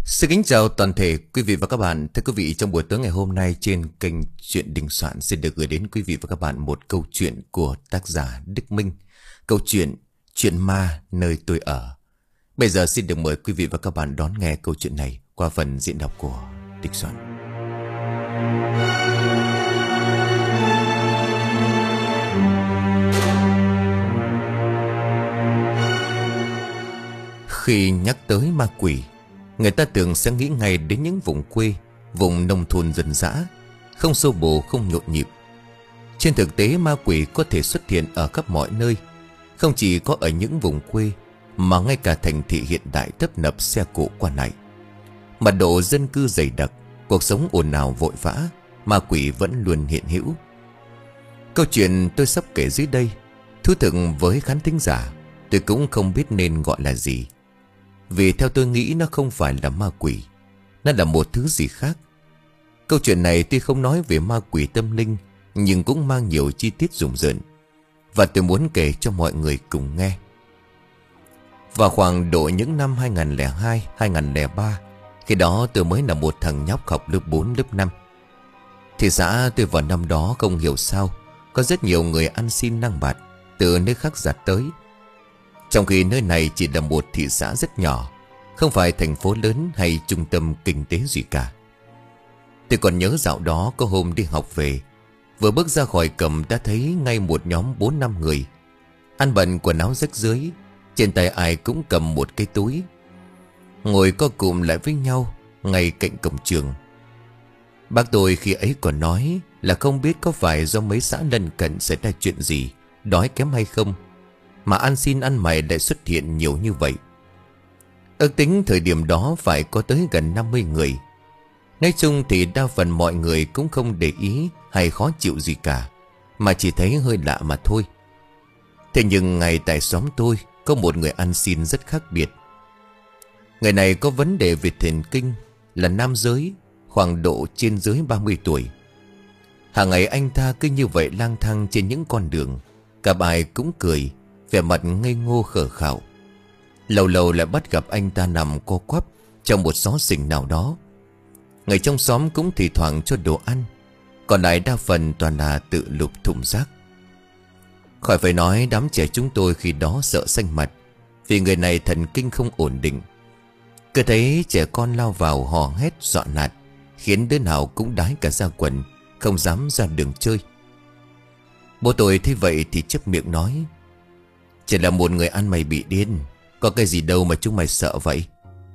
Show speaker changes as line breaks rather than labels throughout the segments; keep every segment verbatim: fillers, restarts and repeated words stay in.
Xin kính chào toàn thể quý vị và các bạn. Thưa quý vị, trong buổi tối ngày hôm nay trên kênh Chuyện Đình Soạn xin được gửi đến quý vị và các bạn một câu chuyện của tác giả Đức Minh. Câu chuyện Chuyện Ma Nơi Tôi Ở. Bây giờ xin được mời quý vị và các bạn đón nghe câu chuyện này qua phần diễn đọc của Đình Soạn. Khi nhắc tới ma quỷ, người ta thường sẽ nghĩ ngay đến những vùng quê, vùng nông thôn dân dã, không xô bồ, không nhộn nhịp. Trên thực tế, ma quỷ có thể xuất hiện ở khắp mọi nơi, không chỉ có ở những vùng quê, mà ngay cả thành thị hiện đại tấp nập xe cộ qua lại. Mật độ dân cư dày đặc, cuộc sống ồn ào vội vã, ma quỷ vẫn luôn hiện hữu. Câu chuyện tôi sắp kể dưới đây, thú thực với khán thính giả, tôi cũng không biết nên gọi là gì. Vì theo tôi nghĩ nó không phải là ma quỷ, nó là một thứ gì khác. Câu chuyện này tuy không nói về ma quỷ tâm linh, nhưng cũng mang nhiều chi tiết rùng rợn, và tôi muốn kể cho mọi người cùng nghe. Vào khoảng độ những năm hai nghìn lẻ hai, hai nghìn lẻ ba, khi đó tôi mới là một thằng nhóc học lớp bốn, lớp năm. Thị xã tôi vào năm đó không hiểu sao có rất nhiều người ăn xin năng bạt từ nơi khác dạt tới, trong khi nơi này chỉ là một thị xã rất nhỏ, không phải thành phố lớn hay trung tâm kinh tế gì cả. Tôi còn nhớ dạo đó có hôm đi học về, vừa bước ra khỏi cổng đã thấy ngay một nhóm bốn năm người, ăn bận quần áo rách rưới, trên tay ai cũng cầm một cái túi, ngồi co cụm lại với nhau ngay cạnh cổng trường. Bác tôi khi ấy còn nói là không biết có phải do mấy xã lân cận xảy ra chuyện gì, đói kém hay không, mà ăn xin ăn mày lại xuất hiện nhiều như vậy. Ước tính thời điểm đó phải có tới gần năm mươi người. Nói chung thì đa phần mọi người cũng không để ý hay khó chịu gì cả, mà chỉ thấy hơi lạ mà thôi. Thế nhưng ngay tại xóm tôi có một người ăn xin rất khác biệt. Người này có vấn đề về thần kinh, là nam giới, khoảng độ trên dưới ba mươi tuổi. Hàng ngày anh ta cứ như vậy lang thang trên những con đường, gặp ai cũng cười, vẻ mặt ngây ngô khờ khạo. Lâu lâu lại bắt gặp anh ta nằm co quắp trong một xó xỉnh nào đó. Người trong xóm cũng thì thoảng cho đồ ăn, còn lại đa phần toàn là tự lục thùng rác. Khỏi phải nói đám trẻ chúng tôi khi đó sợ xanh mặt, vì người này thần kinh không ổn định. Cứ thấy trẻ con lao vào hò hét dọa nạt, khiến đứa nào cũng đái cả da quần, không dám ra đường chơi. Bố tôi thấy vậy thì chép miệng nói: "Chỉ là một người ăn mày bị điên, có cái gì đâu mà chúng mày sợ vậy."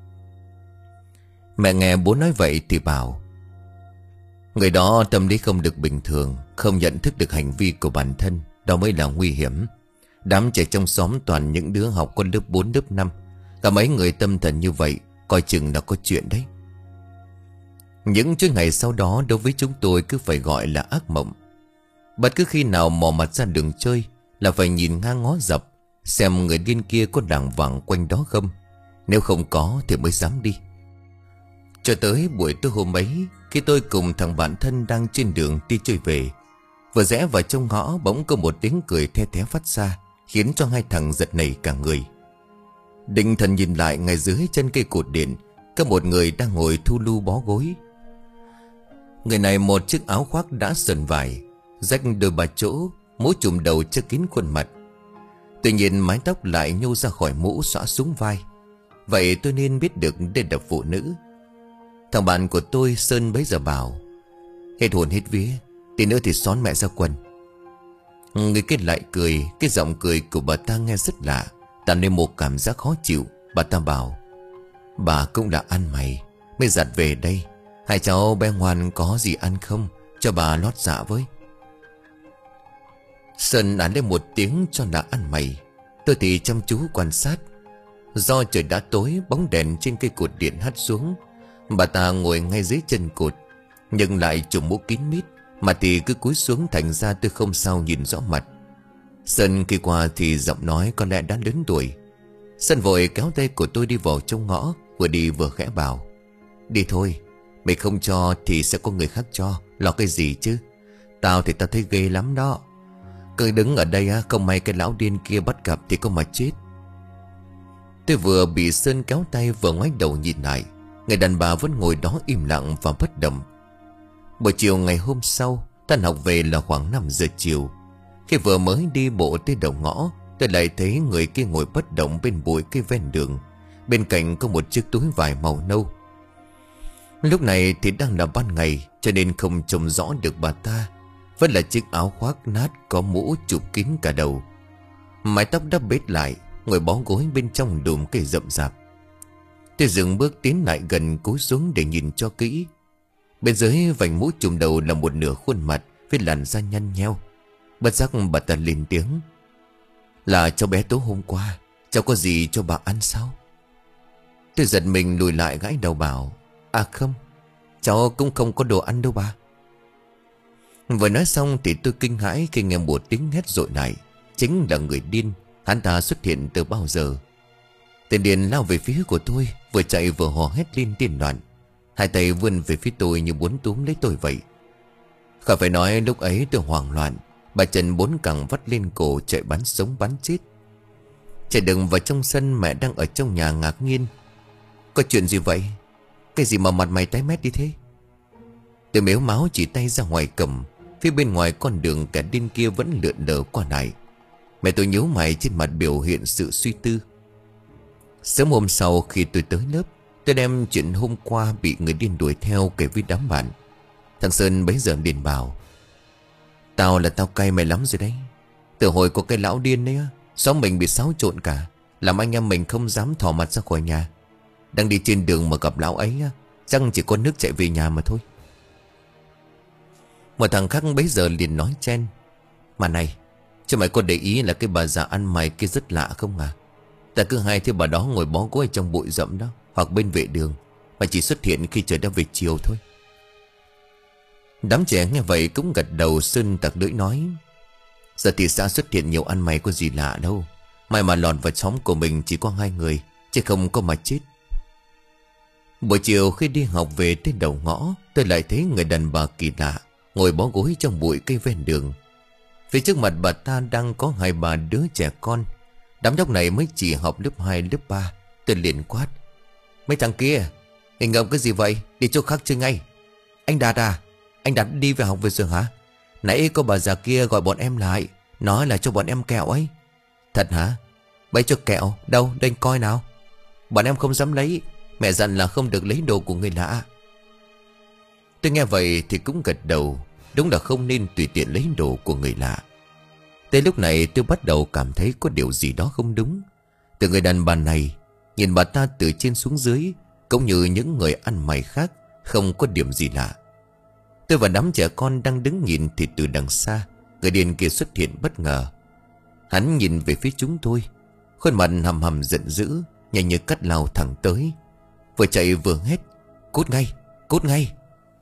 Mẹ nghe bố nói vậy thì bảo: "Người đó tâm lý không được bình thường, không nhận thức được hành vi của bản thân, đó mới là nguy hiểm. Đám trẻ trong xóm toàn những đứa học con lớp bốn, lớp năm, cả mấy người tâm thần như vậy, coi chừng là có chuyện đấy." Những chuỗi ngày sau đó đối với chúng tôi cứ phải gọi là ác mộng. Bất cứ khi nào mò mặt ra đường chơi là phải nhìn ngang ngó dọc xem người điên kia có đàng hoàng quanh đó không. Nếu không có thì mới dám đi. Cho tới buổi tối hôm ấy, khi tôi cùng thằng bạn thân đang trên đường đi chơi về, vừa rẽ vào trong ngõ bỗng có một tiếng cười the thé phát ra, khiến cho hai thằng giật nảy cả người. Định thần nhìn lại, ngay dưới chân cây cột điện có một người đang ngồi thu lu bó gối. Người này một chiếc áo khoác đã sờn vải, rách đôi ba chỗ, mũ trùm đầu che kín khuôn mặt. Tuy nhiên mái tóc lại nhô ra khỏi mũ xõa xuống vai. Vậy tôi nên biết được đây là phụ nữ. Thằng bạn của tôi Sơn bấy giờ bảo: "Hết hồn hết vía, tí nữa thì xón mẹ ra quần." Người kết lại cười, cái giọng cười của bà ta nghe rất lạ, tạo nên một cảm giác khó chịu. Bà ta bảo: "Bà cũng đã ăn mày mới giặt về đây, hai cháu bé ngoan có gì ăn không, cho bà lót dạ với." Sơn án lên một tiếng cho là ăn mày. Tôi thì chăm chú quan sát. Do trời đã tối, bóng đèn trên cây cột điện hắt xuống. Bà ta ngồi ngay dưới chân cột, nhưng lại trùm mũ kín mít, mặt thì cứ cúi xuống, thành ra tôi không sao nhìn rõ mặt. Sơn khi qua thì giọng nói có lẽ đã lớn tuổi. Sơn vội kéo tay của tôi đi vào trong ngõ, vừa đi vừa khẽ bảo: "Đi thôi, mày không cho thì sẽ có người khác cho, lo cái gì chứ. Tao thì tao thấy ghê lắm đó. Cứ đứng ở đây á, không may cái lão điên kia bắt gặp thì có mà chết." Tôi vừa bị Sơn kéo tay vừa ngoái đầu nhìn lại, Người đàn bà vẫn ngồi đó im lặng và bất động. Buổi chiều ngày hôm sau, tan học về là khoảng năm giờ chiều. Khi vừa mới đi bộ tới đầu ngõ, tôi lại thấy người kia ngồi bất động bên bụi cây ven đường. Bên cạnh có một chiếc túi vải màu nâu. Lúc này thì đang là ban ngày, cho nên không trông rõ được bà ta. Vẫn là chiếc áo khoác nát có mũ chụp kín cả đầu. Mái tóc đắp bết lại, ngồi bó gối bên trong đùm cây rậm rạp. Tôi dừng bước tiến lại gần, cúi xuống để nhìn cho kỹ. Bên dưới vành mũ trùm đầu là một nửa khuôn mặt với làn da nhăn nheo. Bất giác bà ta lên tiếng: "Là cháu bé tối hôm qua, cháu có gì cho bà ăn sao?" Tôi giật mình lùi lại gãi đầu bảo: "À không, cháu cũng không có đồ ăn đâu bà." Vừa nói xong thì tôi kinh hãi khi nghe một tiếng hét dội lại. Chính là người điên. Hắn ta xuất hiện từ bao giờ? Tên điên lao về phía của tôi, vừa chạy vừa hò hét lên điên loạn. Hai tay vươn về phía tôi như muốn túm lấy tôi vậy. Khỏi phải nói lúc ấy tôi hoảng loạn. Bà chân bốn cẳng vắt lên cổ chạy bắn sống bắn chết. Chạy đừng vào trong sân, mẹ đang ở trong nhà ngạc nhiên: "Có chuyện gì vậy? Cái gì mà mặt mày tái mét đi thế?" Tôi mếu máu chỉ tay ra ngoài cầm. Phía bên ngoài con đường kẻ điên kia vẫn lượn lờ qua lại. Mẹ tôi nhíu mày, trên mặt biểu hiện sự suy tư. Sớm hôm sau khi tôi tới lớp, tôi đem chuyện hôm qua bị người điên đuổi theo kể với đám bạn. Thằng Sơn bấy giờ liền bảo: "Tao là tao cay mày lắm rồi đấy. Từ hồi có cái lão điên đấy á, xóm mình bị xáo trộn cả, làm anh em mình không dám thò mặt ra khỏi nhà. Đang đi trên đường mà gặp lão ấy á, chắc chỉ có nước chạy về nhà mà thôi." Một thằng khác bấy giờ liền nói chen: "Mà này, chứ mày có để ý là cái bà già ăn mày kia rất lạ không à? Ta cứ hay thấy bà đó ngồi bó gối trong bụi rậm đó, hoặc bên vệ đường, mà chỉ xuất hiện khi trời đã về chiều thôi." Đám trẻ nghe vậy cũng gật đầu. Sơn tặc lưỡi nói: "Giờ thì xã xuất hiện nhiều ăn mày có gì lạ đâu. May mà lọt vào xóm của mình chỉ có hai người, chứ không có mà chết." Buổi chiều khi đi học về tới đầu ngõ, tôi lại thấy người đàn bà kỳ lạ ngồi bó gối trong bụi cây ven đường. Phía trước mặt bà ta đang có hai bà đứa trẻ con. Đám nhóc này mới chỉ học lớp hai lớp ba. Tôi liền quát: "Mấy thằng kia, hình ngậm cái gì vậy? Đi chỗ khác chơi ngay." "Anh Đạt à? Anh Đạt đi về học về rồi hả? Nãy có bà già kia gọi bọn em lại, nói là cho bọn em kẹo ấy." "Thật hả? Bấy cho kẹo? Đâu, đây anh coi nào." "Bọn em không dám lấy. Mẹ dặn là không được lấy đồ của người lạ." Tôi nghe vậy thì cũng gật đầu. Đúng là không nên tùy tiện lấy đồ của người lạ. Tới lúc này tôi bắt đầu cảm thấy có điều gì đó không đúng. Từ người đàn bà này, nhìn bà ta từ trên xuống dưới, cũng như những người ăn mày khác, không có điểm gì lạ. Tôi và đám trẻ con đang đứng nhìn thì từ đằng xa, người điên kia xuất hiện bất ngờ. Hắn nhìn về phía chúng tôi, khuôn mặt hầm hầm giận dữ, nhanh như cắt lao thẳng tới. Vừa chạy vừa hét: "Cút ngay, cút ngay!"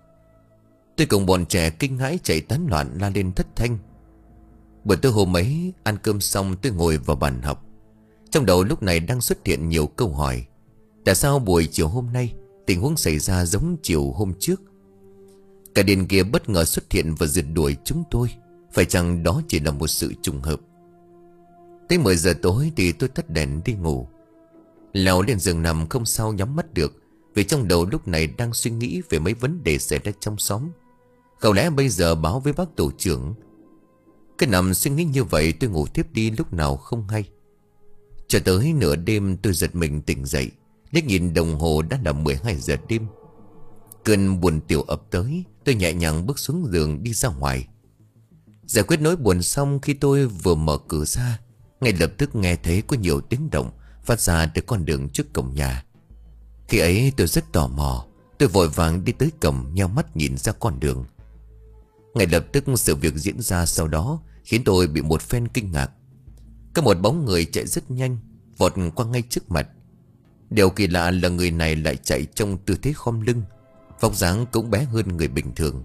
Tôi cùng bọn trẻ kinh hãi chạy tán loạn la lên thất thanh. Buổi tối hôm ấy ăn cơm xong, tôi ngồi vào bàn học. Trong đầu lúc này đang xuất hiện nhiều câu hỏi. Tại sao buổi chiều hôm nay tình huống xảy ra giống chiều hôm trước? Cả điên kia bất ngờ xuất hiện và rượt đuổi chúng tôi. Phải chăng đó chỉ là một sự trùng hợp? Tới mười giờ tối thì tôi tắt đèn đi ngủ. Leo lên giường nằm không sao nhắm mắt được, vì trong đầu lúc này đang suy nghĩ về mấy vấn đề xảy ra trong xóm. Không lẽ bây giờ báo với bác tổ trưởng? Cái nằm suy nghĩ như vậy, tôi ngủ tiếp đi lúc nào không hay. Cho tới nửa đêm tôi giật mình tỉnh dậy, liếc nhìn đồng hồ đã là mười hai giờ đêm. Cơn buồn tiểu ập tới, tôi nhẹ nhàng bước xuống giường đi ra ngoài. Giải quyết nỗi buồn xong, khi tôi vừa mở cửa ra, ngay lập tức nghe thấy có nhiều tiếng động phát ra từ con đường trước cổng nhà. Khi ấy tôi rất tò mò, tôi vội vàng đi tới cổng, nheo mắt nhìn ra con đường. Ngay lập tức sự việc diễn ra sau đó khiến tôi bị một phen kinh ngạc. Có một bóng người chạy rất nhanh, vọt qua ngay trước mặt. Điều kỳ lạ là người này lại chạy trong tư thế khom lưng, vóc dáng cũng bé hơn người bình thường.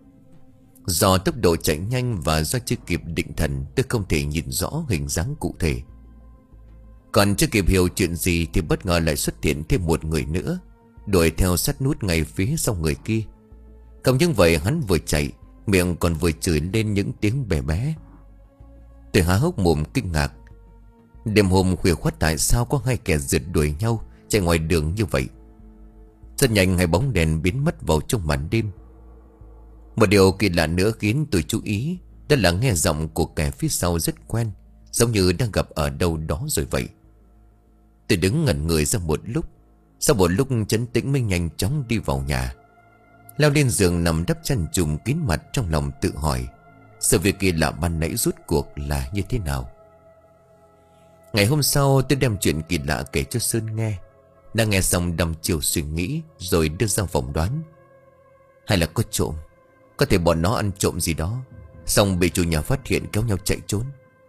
Do tốc độ chạy nhanh và do chưa kịp định thần, tôi không thể nhìn rõ hình dáng cụ thể. Còn chưa kịp hiểu chuyện gì thì bất ngờ lại xuất hiện thêm một người nữa, đuổi theo sát nút ngay phía sau người kia. Không những vậy, hắn vừa chạy, miệng còn vừa chửi lên những tiếng bé bé. Tôi há hốc mồm kinh ngạc. Đêm hôm khuya khoắt tại sao có hai kẻ rượt đuổi nhau chạy ngoài đường như vậy? Rất nhanh hai bóng đèn biến mất vào trong màn đêm. Một điều kỳ lạ nữa khiến tôi chú ý, đó là nghe giọng của kẻ phía sau rất quen, giống như đang gặp ở đâu đó rồi vậy. Tôi đứng ngẩn người ra một lúc. Sau một lúc trấn tĩnh mới nhanh chóng đi vào nhà, leo lên giường nằm đắp chăn trùm kín mặt, trong lòng tự hỏi sự việc kỳ lạ ban nãy rốt cuộc là như thế nào. Ngày hôm sau tôi đem chuyện kỳ lạ kể cho Sơn nghe. Đang nghe xong đăm chiều suy nghĩ, rồi đưa ra phỏng đoán. Hay là có trộm, có thể bọn nó ăn trộm gì đó, xong bị chủ nhà phát hiện kéo nhau chạy trốn.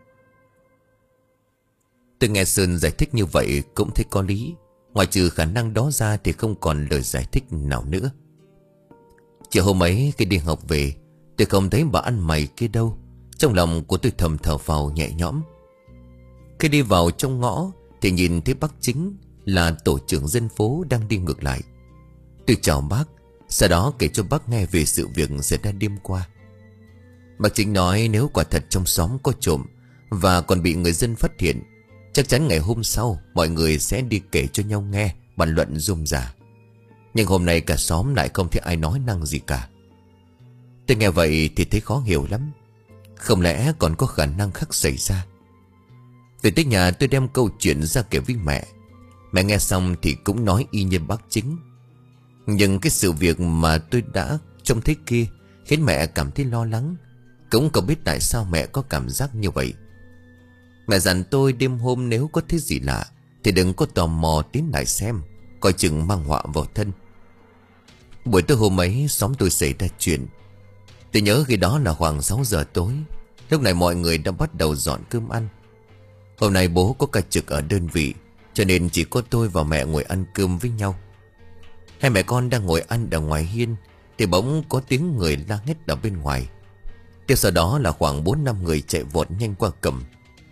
Tôi nghe Sơn giải thích như vậy cũng thấy có lý. Ngoài trừ khả năng đó ra thì không còn lời giải thích nào nữa. Chiều hôm ấy khi đi học về, tôi không thấy bà ăn mày kia đâu. Trong lòng của tôi thầm thở phào nhẹ nhõm. Khi đi vào trong ngõ thì nhìn thấy bác Chính là tổ trưởng dân phố đang đi ngược lại. Tôi chào bác, sau đó kể cho bác nghe về sự việc xảy ra đêm qua. Bác Chính nói nếu quả thật trong xóm có trộm và còn bị người dân phát hiện, chắc chắn ngày hôm sau mọi người sẽ đi kể cho nhau nghe, bàn luận rôm rả. Nhưng hôm nay cả xóm lại không thấy ai nói năng gì cả. Tôi nghe vậy thì thấy khó hiểu lắm. Không lẽ còn có khả năng khác xảy ra? Về tới nhà tôi đem câu chuyện ra kể với mẹ. Mẹ nghe xong thì cũng nói y như bác Chính. Nhưng cái sự việc mà tôi đã trông thấy kia khiến mẹ cảm thấy lo lắng. Cũng không biết tại sao mẹ có cảm giác như vậy. Mẹ dặn tôi đêm hôm nếu có thấy gì lạ thì đừng có tò mò tiến lại xem, coi chừng mang họa vào thân. Buổi tối hôm ấy xóm tôi xảy ra chuyện. Tôi nhớ khi đó là khoảng sáu giờ tối. Lúc này mọi người đã bắt đầu dọn cơm ăn. Hôm nay bố có ca trực ở đơn vị, cho nên chỉ có tôi và mẹ ngồi ăn cơm với nhau. Hai mẹ con đang ngồi ăn ở ngoài hiên thì bỗng có tiếng người la hét ở bên ngoài. Tiếp sau đó là khoảng bốn năm người chạy vọt nhanh qua cầm.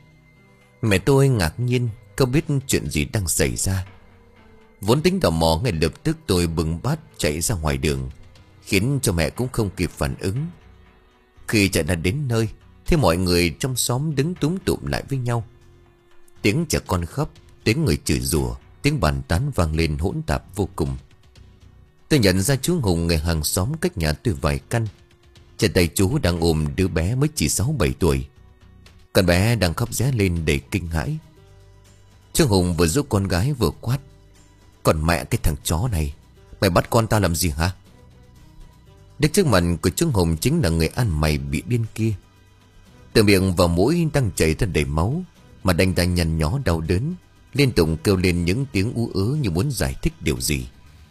Mẹ tôi ngạc nhiên, không biết chuyện gì đang xảy ra. Vốn tính tò mò, ngay lập tức tôi bưng bát chạy ra ngoài đường, khiến cho mẹ cũng không kịp phản ứng. Khi chạy ra đến nơi thì mọi người trong xóm đứng túm tụm lại với nhau. Tiếng trẻ con khóc, tiếng người chửi rủa, tiếng bàn tán vang lên hỗn tạp vô cùng. Tôi nhận ra chú Hùng, người hàng xóm cách nhà tôi vài căn. Trên tay chú đang ôm đứa bé mới chỉ sáu bảy tuổi. Con bé đang khóc ré lên đầy kinh hãi. Chú Hùng vừa giúp con gái vừa quát: "Còn mẹ cái thằng chó này, mày bắt con tao làm gì hả?" Đứng trước mặt của chú Hùng chính là người ăn mày bị điên kia. Từ miệng và mũi đang chảy ra đầy máu, mà đành ta nhăn nhó đau đớn, liên tục kêu lên những tiếng ú ớ như muốn giải thích điều gì.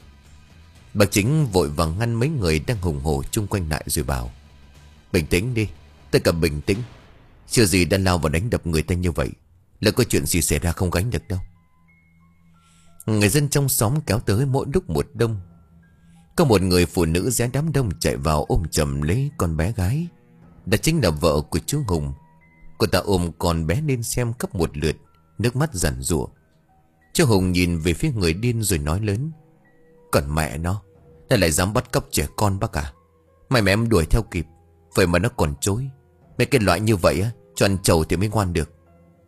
Bác Chính vội vàng ngăn mấy người đang hùng hổ chung quanh lại rồi bảo: "Bình tĩnh đi, tất cả bình tĩnh. Chưa gì đã lao vào đánh đập người ta như vậy, là có chuyện gì xảy ra không gánh được đâu." Người dân trong xóm kéo tới mỗi lúc một đông. Có một người phụ nữ giữa đám đông chạy vào ôm chầm lấy con bé gái. Đó chính là vợ của chú Hùng. Cô ta ôm con bé lên xem khắp một lượt, nước mắt giàn giụa. Chú Hùng nhìn về phía người điên rồi nói lớn: "Còn mẹ nó, nó lại dám bắt cóc trẻ con bác à? May mà em đuổi theo kịp, vậy mà nó còn chối. Mấy cái loại như vậy á, cho ăn trầu thì mới ngoan được."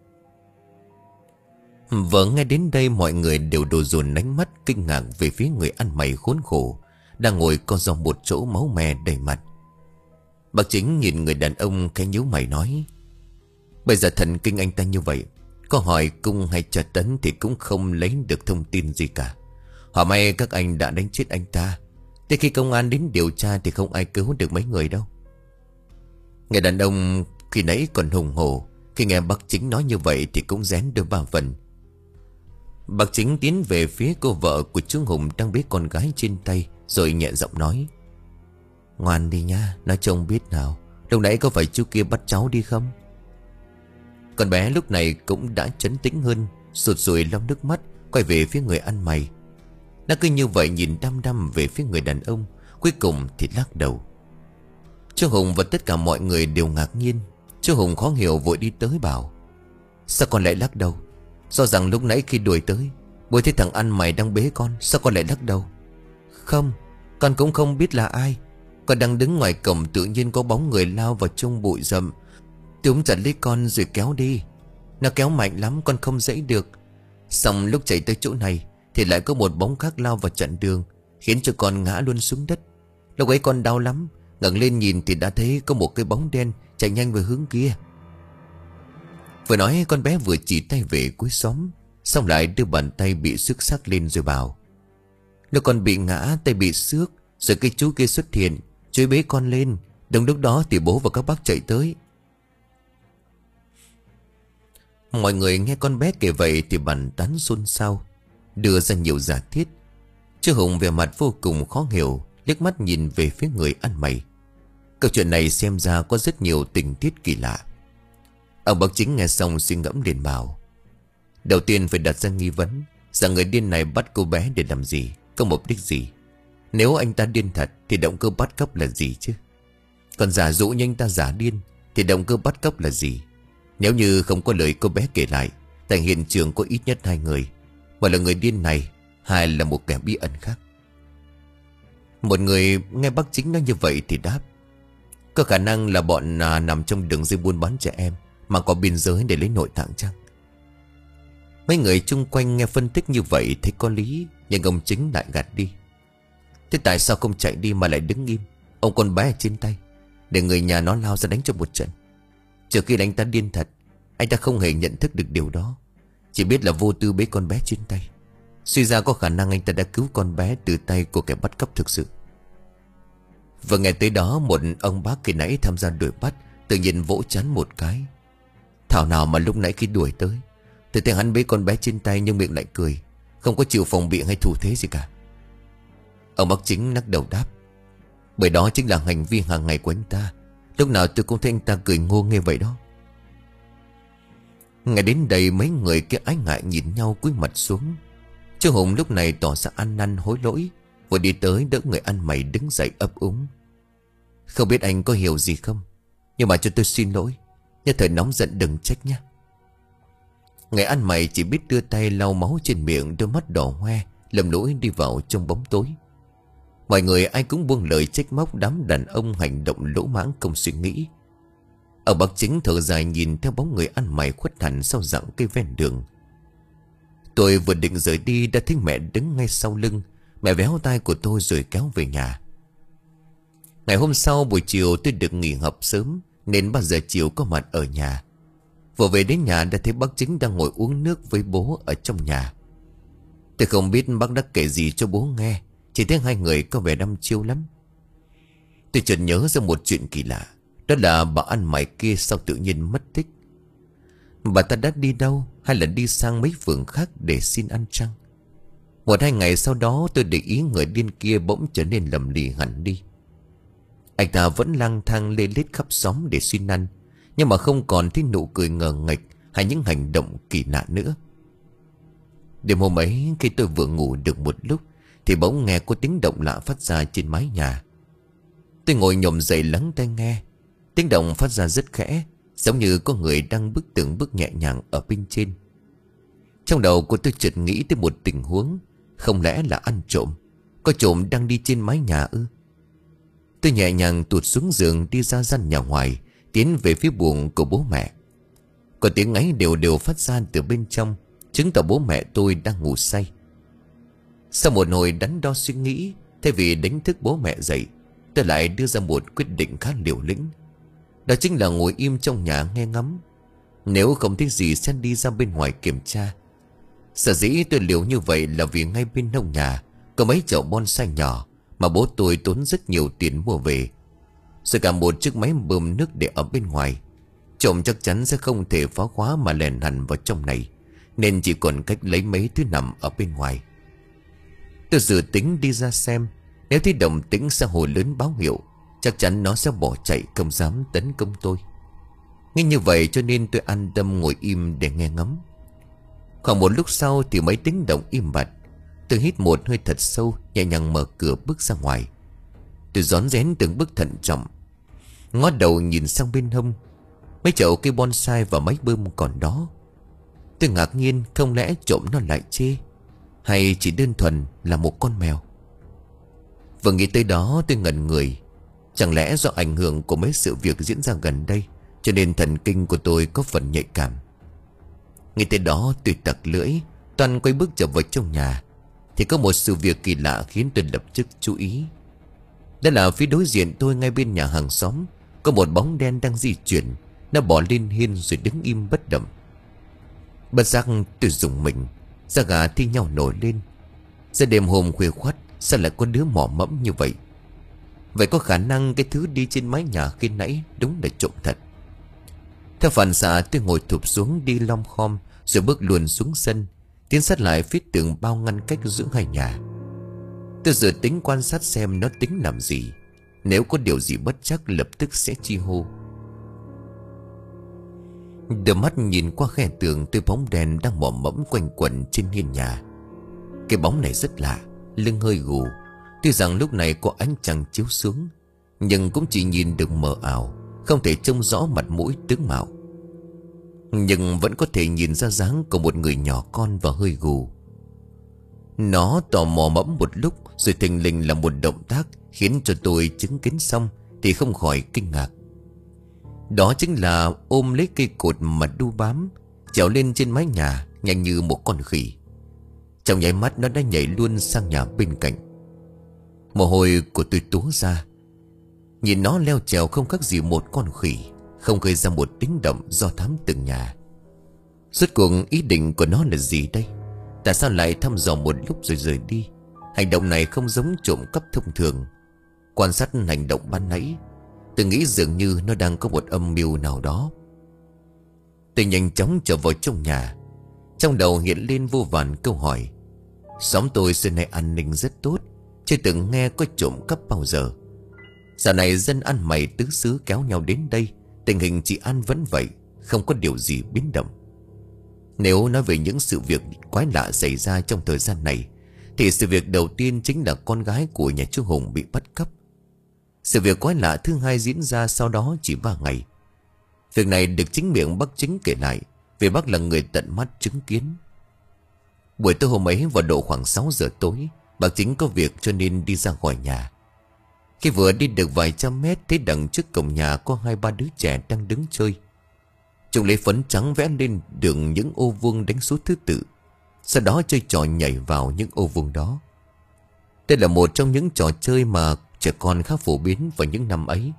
Vâng, nghe đến đây mọi người đều đổ dồn ánh mắt kinh ngạc về phía người ăn mày khốn khổ đang ngồi co ro một chỗ, máu me đầy mặt. Bác Chính nhìn người đàn ông cái nhíu mày nói: "Bây giờ thần kinh anh ta như vậy, có hỏi cung hay tra tấn thì cũng không lấy được thông tin gì cả. Hỏi may các anh đã đánh chết anh ta, thế khi công an đến điều tra thì không ai cứu được mấy người đâu." Người đàn ông khi nãy còn hùng hổ, khi nghe bác Chính nói như vậy thì cũng rén đôi ba phần. Bác Chính tiến về phía cô vợ của chú Hùng đang bế con gái trên tay, rồi nhẹ giọng nói: "Ngoan đi nha, nói trông biết nào, lúc nãy có phải chú kia bắt cháu đi không?" Con bé lúc này cũng đã trấn tĩnh hơn, sụt sùi lau nước mắt, quay về phía người ăn mày. Nó cứ như vậy nhìn đăm đăm về phía người đàn ông, cuối cùng thì lắc đầu. Chú Hùng và tất cả mọi người đều ngạc nhiên. Chú Hùng khó hiểu vội đi tới bảo: "Sao con lại lắc đầu? Do rằng lúc nãy khi đuổi tới, bố thấy thằng ăn mày đang bế con, sao con lại lắc đầu?" "Không, con cũng không biết là ai. Con đang đứng ngoài cổng, tự nhiên có bóng người lao vào trong bụi rậm, túm chặt lấy con rồi kéo đi. Nó kéo mạnh lắm, con không dãy được. Xong lúc chạy tới chỗ này thì lại có một bóng khác lao vào chặn đường, khiến cho con ngã luôn xuống đất. Lúc ấy con đau lắm, ngẩng lên nhìn thì đã thấy có một cái bóng đen chạy nhanh về hướng kia. Vừa nói con bé vừa chỉ tay về cuối xóm, xong lại đưa bàn tay bị xước xác lên rồi bảo: lúc con bị ngã tay bị xước, rồi cái chú kia xuất hiện, chú bế con lên. Đúng lúc đó thì bố và các bác chạy tới. Mọi người nghe con bé kể vậy thì bàn tán xôn xao, đưa ra nhiều giả thiết. Chú Hùng về mặt vô cùng khó hiểu, liếc mắt nhìn về phía người ăn mày. Câu chuyện này xem ra có rất nhiều tình tiết kỳ lạ. Ông bác Chính nghe xong suy ngẫm liền bảo: đầu tiên phải đặt ra nghi vấn rằng người điên này bắt cô bé để làm gì, có mục đích gì. Nếu anh ta điên thật thì động cơ bắt cóc là gì chứ? Còn giả dụ như anh ta giả điên thì động cơ bắt cóc là gì? Nếu như không có lời cô bé kể lại, tại hiện trường có ít nhất hai người, một là người điên này, hai là một kẻ bí ẩn khác. Một người nghe bác Chính nói như vậy thì đáp: có khả năng là bọn à, nằm trong đường dây buôn bán trẻ em, mà có biên giới để lấy nội tạng chăng? Mấy người chung quanh nghe phân tích như vậy thấy có lý, nhưng ông Chính lại gạt đi. Thế tại sao không chạy đi mà lại đứng im, ông con bé ở trên tay, để người nhà nó lao ra đánh cho một trận? Trừ khi là anh ta điên thật, anh ta không hề nhận thức được điều đó, chỉ biết là vô tư bế con bé trên tay. Suy ra có khả năng anh ta đã cứu con bé từ tay của kẻ bắt cóc thực sự. Và nghe tới đó, một ông bác khi nãy tham gia đuổi bắt tự nhiên vỗ chán một cái. Thảo nào mà lúc nãy khi đuổi tới thì thấy hắn bế con bé trên tay nhưng miệng lại cười, không có chịu phòng bị hay thủ thế gì cả. Ông bác Chính lắc đầu đáp: bởi đó chính là hành vi hàng ngày của anh ta. Lúc nào tôi cũng thấy anh ta cười ngô nghê vậy đó. Ngày đến đây mấy người kia ái ngại nhìn nhau cúi mặt xuống. Chú Hùng lúc này tỏ ra ăn năn hối lỗi, vừa đi tới đỡ người ăn mày đứng dậy ấp úng: không biết anh có hiểu gì không, nhưng mà cho tôi xin lỗi, nhất thời nóng giận đừng trách nhé. Người ăn mày chỉ biết đưa tay lau máu trên miệng, đôi mắt đỏ hoe lầm lũi đi vào trong bóng tối. Mọi người ai cũng buông lời trách móc đám đàn ông hành động lỗ mãng không suy nghĩ. Ở bác Chính thở dài nhìn theo bóng người ăn mày khuất hẳn sau rặng cây ven đường. Tôi vừa định rời đi đã thấy mẹ đứng ngay sau lưng. Mẹ véo tay của tôi rồi kéo về nhà. Ngày hôm sau buổi chiều tôi được nghỉ học sớm, nên ba giờ chiều có mặt ở nhà. Vừa về đến nhà đã thấy bác Chính đang ngồi uống nước với bố ở trong nhà. Tôi không biết bác đã kể gì cho bố nghe, chỉ thấy hai người có vẻ đăm chiêu lắm. Tôi chợt nhớ ra một chuyện kỳ lạ, đó là bà ăn mày kia sao tự nhiên mất tích. Bà ta đã đi đâu, hay là đi sang mấy phường khác để xin ăn chăng? Một hai ngày sau đó tôi để ý người điên kia bỗng trở nên lầm lì hẳn đi. Anh ta vẫn lang thang lê lết khắp xóm để xin ăn, nhưng mà không còn thấy nụ cười ngờ nghệch hay những hành động kỳ lạ nữa. Đêm hôm ấy khi tôi vừa ngủ được một lúc thì bỗng nghe có tiếng động lạ phát ra trên mái nhà. Tôi ngồi nhổm dậy lắng tai nghe. Tiếng động phát ra rất khẽ, giống như có người đang bước từng bước nhẹ nhàng ở bên trên. Trong đầu của tôi chợt nghĩ tới một tình huống, không lẽ là ăn trộm? Có trộm đang đi trên mái nhà ư? Tôi nhẹ nhàng tụt xuống giường đi ra gian nhà ngoài, tiến về phía buồng của bố mẹ. Có tiếng ngáy đều đều phát ra từ bên trong, chứng tỏ bố mẹ tôi đang ngủ say. Sau một hồi đắn đo suy nghĩ, thay vì đánh thức bố mẹ dậy, tôi lại đưa ra một quyết định khá liều lĩnh. Đó chính là ngồi im trong nhà nghe ngắm. Nếu không thấy gì sẽ đi ra bên ngoài kiểm tra. Sở dĩ tôi liều như vậy là vì ngay bên nông nhà có mấy chậu bonsai nhỏ mà bố tôi tốn rất nhiều tiền mua về, rồi cả một chiếc máy bơm nước để ở bên ngoài. Trộm chắc chắn sẽ không thể phá khóa mà lèn hẳn vào trong này, nên chỉ còn cách lấy mấy thứ nằm ở bên ngoài. Tôi dự tính đi ra xem, nếu thấy động tĩnh sẽ hồ lớn báo hiệu, chắc chắn nó sẽ bỏ chạy không dám tấn công tôi. Nghe như vậy cho nên tôi an tâm ngồi im để nghe ngắm. Khoảng một lúc sau thì mấy tiếng động im bặt. Tôi hít một hơi thật sâu, nhẹ nhàng mở cửa bước ra ngoài. Tôi rón rén từng bước thận trọng, ngó đầu nhìn sang bên hông. Mấy chậu cây bonsai và máy bơm còn đó. Tôi ngạc nhiên, không lẽ trộm nó lại chê, hay chỉ đơn thuần là một con mèo? Vừa nghĩ tới đó tôi ngẩn người. Chẳng lẽ do ảnh hưởng của mấy sự việc diễn ra gần đây, cho nên thần kinh của tôi có phần nhạy cảm. Nghĩ tới đó tôi tặc lưỡi, toàn quay bước trở vào trong nhà. thì có một sự việc kỳ lạ khiến tôi lập tức chú ý. Đó là phía đối diện tôi, ngay bên nhà hàng xóm, có một bóng đen đang di chuyển. Nó bò lên hiên rồi đứng im bất động. Bất giác tôi rùng mình, da gà thi nhau nổi lên. Giữa đêm hôm khuya khoắt, sao lại có đứa mò mẫm như vậy? Vậy có khả năng cái thứ đi trên mái nhà khi nãy đúng là trộm thật. Theo phản xạ tôi ngồi thụp xuống, đi lom khom, rồi bước luồn xuống sân, tiến sát lại phía tường bao ngăn cách giữa hai nhà. Tôi dự tính quan sát xem nó tính làm gì. Nếu có điều gì bất trắc lập tức sẽ chi hô. Đưa mắt nhìn qua khe tường, tôi bóng đèn đang mò mẫm quanh quẩn trên hiên nhà. Cái bóng này rất lạ, lưng hơi gù. Tuy rằng lúc này có ánh trăng chiếu xuống, nhưng cũng chỉ nhìn được mờ ảo, không thể trông rõ mặt mũi tướng mạo. Nhưng vẫn có thể nhìn ra dáng của một người nhỏ con và hơi gù. Nó tò mò mẫm một lúc, rồi thình lình là một động tác khiến cho tôi chứng kiến xong thì không khỏi kinh ngạc. Đó chính là ôm lấy cây cột mà đu bám, trèo lên trên mái nhà nhanh như một con khỉ. Trong nháy mắt nó đã nhảy luôn sang nhà bên cạnh. Mồ hôi của tôi túa ra. Nhìn nó leo trèo không khác gì một con khỉ, không gây ra một tiếng động do thám từng nhà. Rốt cuộc ý định của nó là gì đây? Tại sao lại thăm dò một lúc rồi rời đi? Hành động này không giống trộm cắp thông thường. Quan sát hành động ban nãy, tôi nghĩ dường như nó đang có một âm mưu nào đó. Tôi nhanh chóng trở vào trong nhà. Trong đầu hiện lên vô vàn câu hỏi. Xóm tôi xưa nay an ninh rất tốt, chưa từng nghe có trộm cắp bao giờ. Dạo này dân ăn mày tứ xứ kéo nhau đến đây, tình hình trị an vẫn vậy, không có điều gì biến động. Nếu nói về những sự việc quái lạ xảy ra trong thời gian này, thì sự việc đầu tiên chính là con gái của nhà chú Hùng bị bắt cắp. Sự việc quái lạ thứ hai diễn ra sau đó chỉ ba ngày. Việc này được chính miệng bác Chính kể lại, vì bác là người tận mắt chứng kiến. Buổi tối hôm ấy vào độ khoảng sáu giờ tối, bác Chính có việc cho nên đi ra khỏi nhà. Khi vừa đi được vài trăm mét, thấy đằng trước cổng nhà có hai ba đứa trẻ đang đứng chơi. Chúng lấy phấn trắng vẽ lên đường những ô vuông đánh số thứ tự, sau đó chơi trò nhảy vào những ô vuông đó. Đây là một trong những trò chơi mà trẻ con khá phổ biến vào những năm ấy.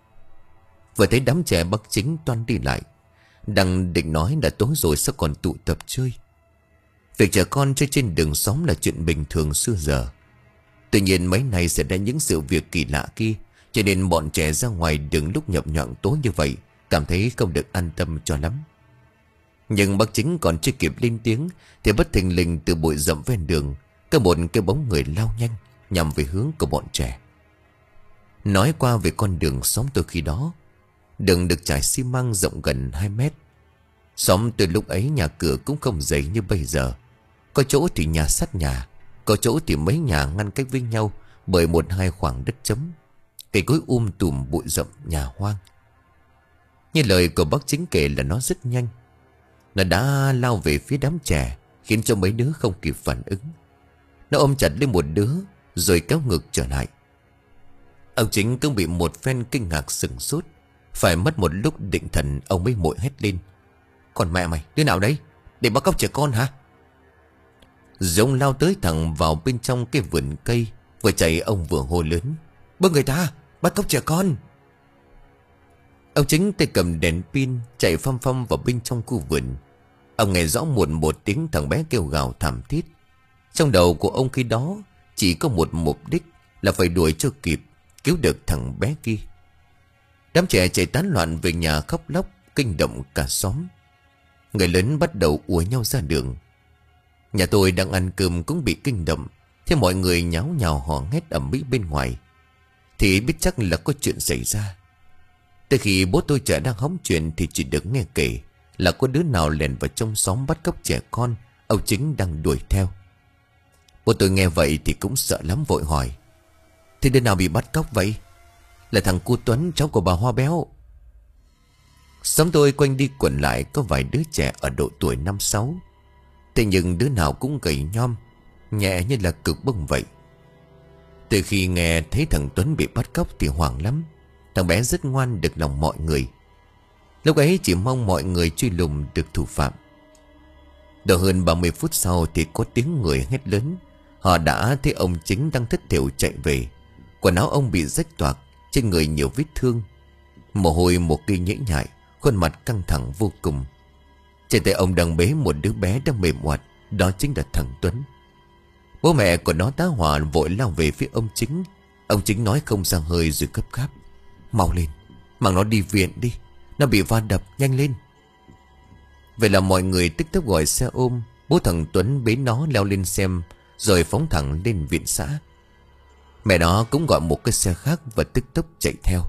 Vừa thấy đám trẻ, bác Chính toan đi lại, đang định nói là tối rồi sao còn tụ tập chơi. Việc trẻ con chơi trên đường xóm là chuyện bình thường xưa giờ. Tuy nhiên mấy nay xảy ra những sự việc kỳ lạ kia, cho nên bọn trẻ ra ngoài đường lúc nhập nhọn tối như vậy cảm thấy không được an tâm cho lắm. Nhưng bác Chính còn chưa kịp lên tiếng thì bất thình lình từ bụi rậm ven đường có một cái bóng người lao nhanh nhằm về hướng của bọn trẻ. Nói qua về con đường xóm tôi khi đó, đường được trải xi măng rộng gần hai mét. Xóm tôi lúc ấy nhà cửa cũng không dày như bây giờ. Có chỗ thì nhà sát nhà, có chỗ thì mấy nhà ngăn cách với nhau bởi một hai khoảng đất trống, cây cối um tùm bụi rậm nhà hoang. Như lời của bác Chính kể là nó rất nhanh. Nó đã lao về phía đám trẻ, khiến cho mấy đứa không kịp phản ứng. Nó ôm chặt lên một đứa rồi kéo ngược trở lại. Ông Chính cũng bị một phen kinh ngạc sửng sốt. Phải mất một lúc định thần, ông mới mội hét lên: "Còn mẹ mày, đứa nào đấy? Để bắt cóc trẻ con hả?" Dũng lao tới thẳng vào bên trong cái vườn cây. Vừa chạy ông vừa hô lớn: "Bơ người ta, bắt cóc trẻ con!" Ông Chính tay cầm đèn pin chạy phăm phăm vào bên trong khu vườn. Ông nghe rõ một một tiếng thằng bé kêu gào thảm thiết. Trong đầu của ông khi đó chỉ có một mục đích là phải đuổi cho kịp, cứu được thằng bé kia. Đám trẻ chạy tán loạn về nhà khóc lóc, kinh động cả xóm. Người lớn bắt đầu ùa nhau ra đường. Nhà tôi đang ăn cơm cũng bị kinh động. Thế mọi người nháo nhào hò hét ầm ĩ bên ngoài, thì biết chắc là có chuyện xảy ra. Tới khi bố tôi trẻ đang hóng chuyện thì chỉ được nghe kể là có đứa nào lèn vào trong xóm bắt cóc trẻ con. Ông Chính đang đuổi theo. Bố tôi nghe vậy thì cũng sợ lắm, vội hỏi: "Thế đứa nào bị bắt cóc vậy?" "Là thằng cu Tuấn, cháu của bà Hoa Béo." Xóm tôi quanh đi quẩn lại có vài đứa trẻ ở độ tuổi năm sáu. Thế nhưng đứa nào cũng gầy nhom, nhẹ như là cực bông vậy. Từ khi nghe thấy thằng Tuấn bị bắt cóc thì hoảng lắm. Thằng bé rất ngoan, được lòng mọi người. Lúc ấy chỉ mong mọi người truy lùng được thủ phạm. Độ hơn ba mươi phút sau thì có tiếng người hét lớn. Họ đã thấy ông Chính đang thất thểu chạy về. Quần áo ông bị rách toạc, trên người nhiều vết thương, mồ hôi một cây nhễ nhại, khuôn mặt căng thẳng vô cùng. Trên tay ông đang bế một đứa bé đang mềm oặt, đó chính là thằng Tuấn. Bố mẹ của nó tá hỏa vội lao về phía ông Chính. Ông Chính nói không ra hơi rồi gấp gáp: "Mau lên, mang nó đi viện đi, nó bị va đập, nhanh lên." Vậy là mọi người tức tốc gọi xe ôm. Bố thằng Tuấn bế nó leo lên xem, rồi phóng thẳng lên viện xã. Mẹ nó cũng gọi một cái xe khác và tức tốc chạy theo.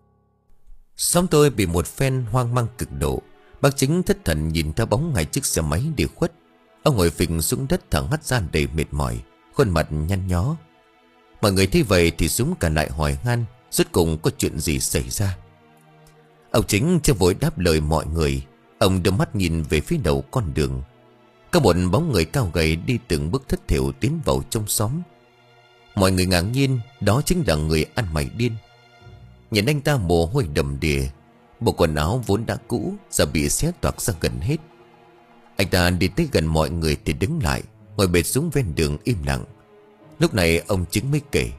Xóm tôi bị một phen hoang mang cực độ. Bác Chính thất thần nhìn theo bóng hai chiếc xe máy đi khuất. Ông ngồi phịch xuống đất thở hắt ra đầy mệt mỏi, khuôn mặt nhăn nhó. Mọi người thấy vậy thì súng cả lại hỏi han rốt cùng có chuyện gì xảy ra. Ông Chính chưa vội đáp lời mọi người. Ông đưa mắt nhìn về phía đầu con đường. Có một bóng người cao gầy đi từng bước thất thểu tiến vào trong xóm. Mọi người ngạc nhiên, đó chính là người ăn mày điên. Nhìn anh ta mồ hôi đầm đìa, bộ quần áo vốn đã cũ giờ bị xé toạc ra gần hết. Anh ta đi tới gần mọi người thì đứng lại, ngồi bệt xuống ven đường im lặng. Lúc này ông Chính mới kể: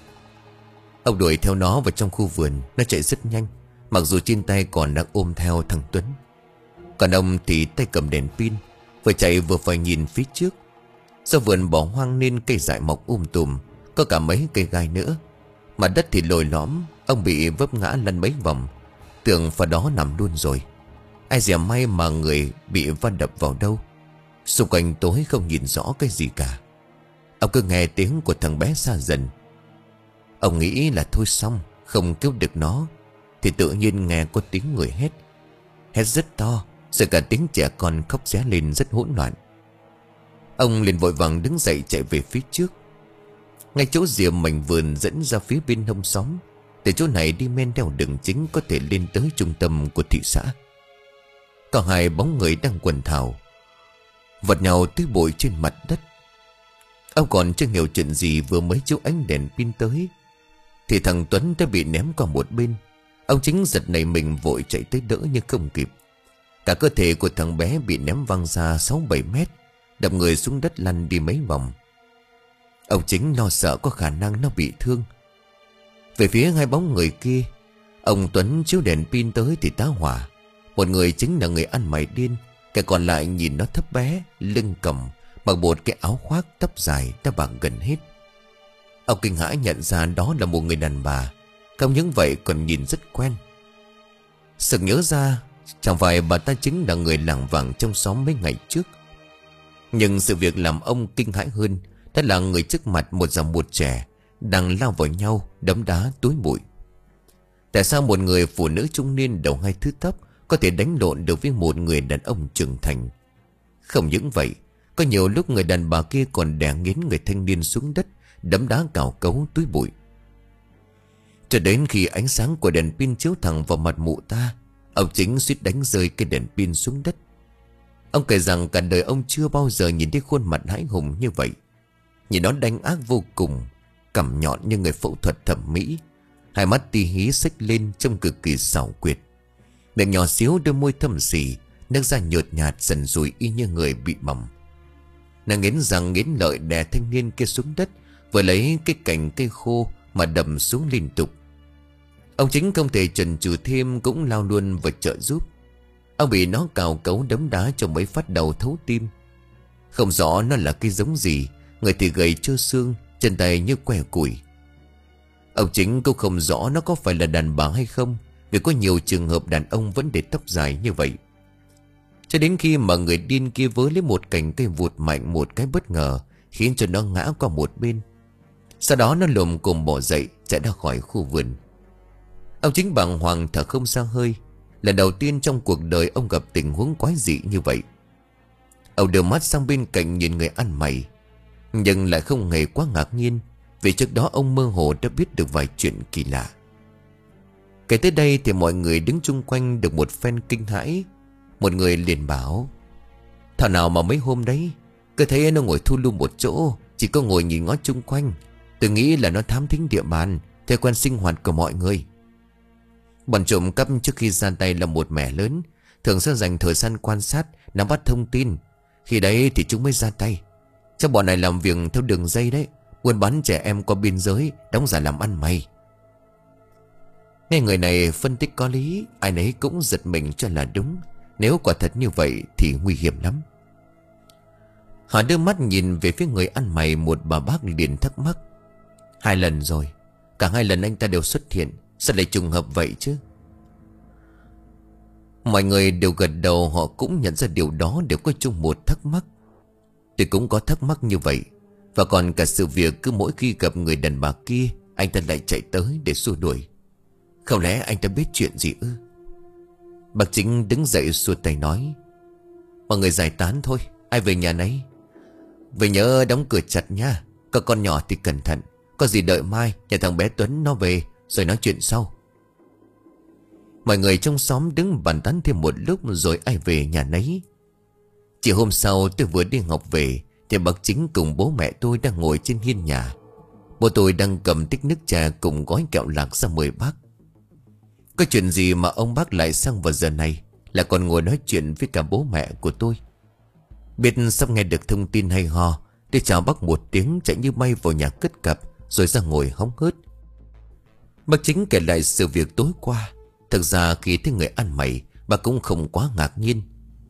"Ông đuổi theo nó vào trong khu vườn. Nó chạy rất nhanh, mặc dù trên tay còn đang ôm theo thằng Tuấn. Còn ông thì tay cầm đèn pin, vừa chạy vừa phải nhìn phía trước. Do vườn bỏ hoang nên cây dại mọc um tùm, có cả mấy cây gai nữa. Mặt đất thì lồi lõm, ông bị vấp ngã lăn mấy vòng, tưởng vào đó nằm luôn rồi. Ai dè may mà người bị va đập vào đâu. Xung quanh tối không nhìn rõ cái gì cả. Ông cứ nghe tiếng của thằng bé xa dần. Ông nghĩ là thôi xong, không cứu được nó, thì tự nhiên nghe có tiếng người hét. Hét rất to, rồi cả tiếng trẻ con khóc ré lên rất hỗn loạn. Ông liền vội vàng đứng dậy chạy về phía trước. Ngay chỗ rìa mảnh vườn dẫn ra phía bên hông xóm. Từ chỗ này đi men theo đường chính có thể lên tới trung tâm của thị xã. Có hai bóng người đang quần thảo, vật nhau tứ bụi trên mặt đất. Ông còn chưa hiểu chuyện gì, vừa mới chiếu ánh đèn pin tới thì thằng Tuấn đã bị ném qua một bên. Ông Chính giật nảy mình vội chạy tới đỡ nhưng không kịp. Cả cơ thể của thằng bé bị ném văng ra sáu bảy mét, đập người xuống đất lăn đi mấy vòng. Ông Chính lo sợ có khả năng nó bị thương. Về phía hai bóng người kia, ông Tuấn chiếu đèn pin tới thì tá hỏa. Một người chính là người ăn mày điên, kẻ còn lại nhìn nó thấp bé, lưng còng, mặc một cái áo khoác tóc dài đã bạc gần hết. Ông kinh hãi nhận ra đó là một người đàn bà, không những vậy còn nhìn rất quen. Sực nhớ ra chẳng phải bà ta chính là người lảng vảng trong xóm mấy ngày trước. Nhưng sự việc làm ông kinh hãi hơn đó là người trước mặt một già một trẻ đang lao vào nhau đấm đá túi bụi. Tại sao một người phụ nữ trung niên đầu hai thứ tóc có thể đánh lộn được với một người đàn ông trưởng thành? Không những vậy, có nhiều lúc người đàn bà kia còn đè nghiến người thanh niên xuống đất, đấm đá cào cấu túi bụi. Cho đến khi ánh sáng của đèn pin chiếu thẳng vào mặt mụ ta, ông Chính suýt đánh rơi cái đèn pin xuống đất. Ông kể rằng cả đời ông chưa bao giờ nhìn thấy khuôn mặt hãi hùng như vậy. Nhìn nó đanh ác vô cùng, cằm nhọn như người phẫu thuật thẩm mỹ, hai mắt tí hí xếch lên trông cực kỳ xảo quyệt, miệng nhỏ xíu, đôi môi thâm xỉ, nước da nhợt nhạt dần dùi y như người bị bỏng. Nàng nghiến răng nghiến lợi đè thanh niên kia xuống đất, vừa lấy cái cành cây khô mà đầm xuống liên tục. Ông Chính không thể chần chừ thêm, cũng lao luôn vào trợ giúp. Ông bị nó cào cấu đấm đá cho mấy phát đầu thấu tim. Không rõ nó là cái giống gì, người thì gầy trơ xương, chân tay như que củi. Ông Chính cũng không rõ nó có phải là đàn bà hay không, vì có nhiều trường hợp đàn ông vẫn để tóc dài như vậy. Cho đến khi mà người điên kia vớ lấy một cành cây vụt mạnh một cái bất ngờ, khiến cho nó ngã qua một bên. Sau đó nó lồm cồm bỏ dậy chạy ra khỏi khu vườn. Ông Chính bàng hoàng thở không ra hơi. Lần đầu tiên trong cuộc đời ông gặp tình huống quái dị như vậy. Ông đưa mắt sang bên cạnh nhìn người ăn mày, nhưng lại không hề quá ngạc nhiên, vì trước đó ông mơ hồ đã biết được vài chuyện kỳ lạ. Kể tới đây thì mọi người đứng chung quanh được một phen kinh hãi. Một người liền bảo: "Thảo nào mà mấy hôm đấy cứ thấy nó ngồi thu lu một chỗ, chỉ có ngồi nhìn ngó chung quanh. Tôi nghĩ là nó thám thính địa bàn, theo quen sinh hoạt của mọi người." Bọn trộm cắp trước khi ra tay là một mẻ lớn, thường sẽ dành thời gian quan sát, nắm bắt thông tin, khi đấy thì chúng mới ra tay. Chắc bọn này làm việc theo đường dây đấy, buôn bán trẻ em qua biên giới, đóng giả làm ăn mày. Nghe người này phân tích có lý, ai nấy cũng giật mình cho là đúng. Nếu quả thật như vậy thì nguy hiểm lắm. Họ đưa mắt nhìn về phía người ăn mày. Một bà bác liền thắc mắc. Hai lần rồi, cả hai lần anh ta đều xuất hiện, sao lại trùng hợp vậy chứ? Mọi người đều gật đầu. Họ cũng nhận ra điều đó, đều có chung một thắc mắc. Tôi cũng có thắc mắc như vậy. Và còn cả sự việc cứ mỗi khi gặp người đàn bà kia, anh ta lại chạy tới để xua đuổi. Không lẽ anh ta biết chuyện gì ư? Bác Chính đứng dậy xua tay nói. Mọi người giải tán thôi, ai về nhà nấy. Về nhớ đóng cửa chặt nha. Các con nhỏ thì cẩn thận. Có gì đợi mai nhà thằng bé Tuấn nó về rồi nói chuyện sau. Mọi người trong xóm đứng bàn tán thêm một lúc rồi ai về nhà nấy. Chỉ hôm sau tôi vừa đi học về thì bác Chính cùng bố mẹ tôi đang ngồi trên hiên nhà. Bố tôi đang cầm tích nước trà cùng gói kẹo lạc ra mời bác. Có chuyện gì mà ông bác lại sang vào giờ này, là còn ngồi nói chuyện với cả bố mẹ của tôi? Biết sắp nghe được thông tin hay ho, tôi chào bác một tiếng, chạy như bay vào nhà cất cặp rồi ra ngồi hóng hớt. Bác Chính kể lại sự việc tối qua. Thực ra khi thấy người ăn mày, bác cũng không quá ngạc nhiên.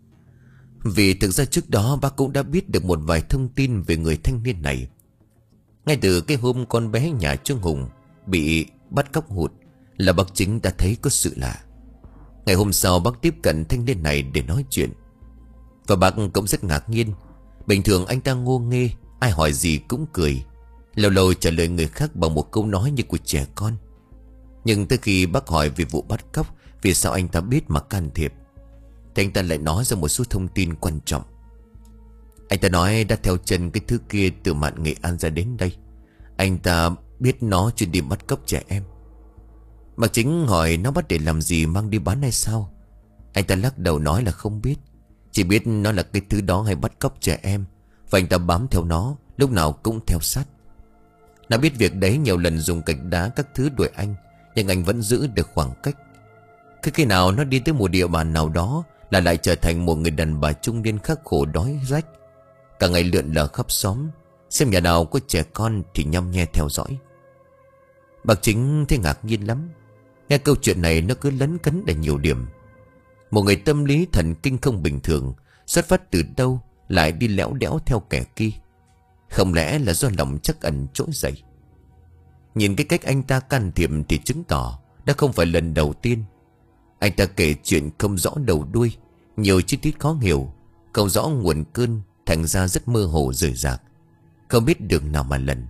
Vì thực ra trước đó bác cũng đã biết được một vài thông tin về người thanh niên này. Ngay từ cái hôm con bé nhà Trương Hùng bị bắt cóc hụt là bác Chính đã thấy có sự lạ. Ngày hôm sau bác tiếp cận thanh niên này để nói chuyện. Và bác cũng rất ngạc nhiên. Bình thường anh ta ngô nghê, ai hỏi gì cũng cười, lâu lâu trả lời người khác bằng một câu nói như của trẻ con. Nhưng tới khi bác hỏi về vụ bắt cóc, vì sao anh ta biết mà can thiệp, thì anh ta lại nói ra một số thông tin quan trọng. Anh ta nói đã theo chân cái thứ kia từ mạn Nghệ An ra đến đây. Anh ta biết nó chuyên đi bắt cóc trẻ em. Bác Chính hỏi nó bắt để làm gì, mang đi bán hay sao? Anh ta lắc đầu nói là không biết, chỉ biết nó là cái thứ đó hay bắt cóc trẻ em. Và anh ta bám theo nó, lúc nào cũng theo sát. Nó biết việc đấy, nhiều lần dùng gạch đá các thứ đuổi anh, nhưng anh vẫn giữ được khoảng cách. Cứ khi nào nó đi tới một địa bàn nào đó là lại trở thành một người đàn bà trung niên khắc khổ đói rách, cả ngày lượn lờ khắp xóm, xem nhà nào có trẻ con thì nhăm nhe theo dõi. Bác Chính thấy ngạc nhiên lắm. Nghe câu chuyện này nó cứ lấn cấn ở nhiều điểm. Một người tâm lý thần kinh không bình thường, xuất phát từ đâu lại đi lẽo đẽo theo kẻ kia? Không lẽ là do lòng trắc ẩn trỗi dậy? Nhìn cái cách anh ta can thiệp thì chứng tỏ đã không phải lần đầu tiên. Anh ta kể chuyện không rõ đầu đuôi, nhiều chi tiết khó hiểu, không rõ nguồn cơn, thành ra rất mơ hồ rời rạc, không biết đường nào mà lần.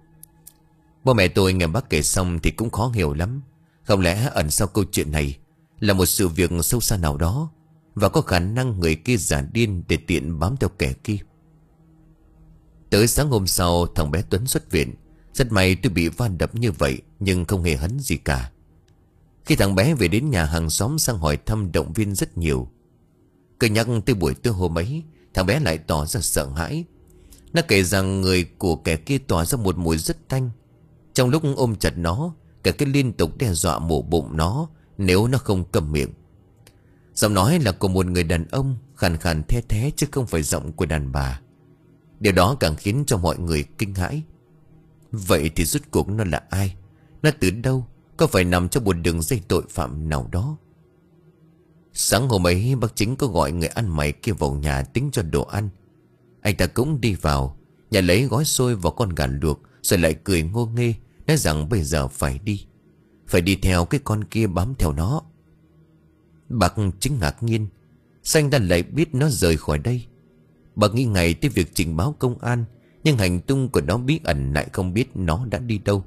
Bố mẹ tôi nghe bác kể xong thì cũng khó hiểu lắm. Không lẽ ẩn sau câu chuyện này là một sự việc sâu xa nào đó, và có khả năng người kia giả điên để tiện bám theo kẻ kia. Tới sáng hôm sau thằng bé Tuấn xuất viện. Rất may tôi bị va đập như vậy, nhưng không hề hấn gì cả. Khi thằng bé về đến nhà, hàng xóm sang hỏi thăm động viên rất nhiều. Cứ nhắc tới buổi tối hôm ấy, thằng bé lại tỏ ra sợ hãi. Nó kể rằng người của kẻ kia tỏa ra một mùi rất tanh. Trong lúc ôm chặt nó, kẻ kia liên tục đe dọa mổ bụng nó nếu nó không cầm miệng. Giọng nói là của một người đàn ông, khàn khàn the thé chứ không phải giọng của đàn bà. Điều đó càng khiến cho mọi người kinh hãi. Vậy thì rốt cuộc nó là ai? Nó từ đâu? Có phải nằm trong một đường dây tội phạm nào đó? Sáng hôm ấy bác Chính có gọi người ăn mày kia vào nhà tính cho đồ ăn. Anh ta cũng đi vào nhà lấy gói xôi và con gà luộc, rồi lại cười ngô nghê, nói rằng bây giờ phải đi, phải đi theo cái con kia, bám theo nó. Bác Chính ngạc nhiên, sao anh ta lại biết nó rời khỏi đây? Bác nghĩ ngay tới việc trình báo công an, nhưng hành tung của nó bí ẩn, lại không biết nó đã đi đâu.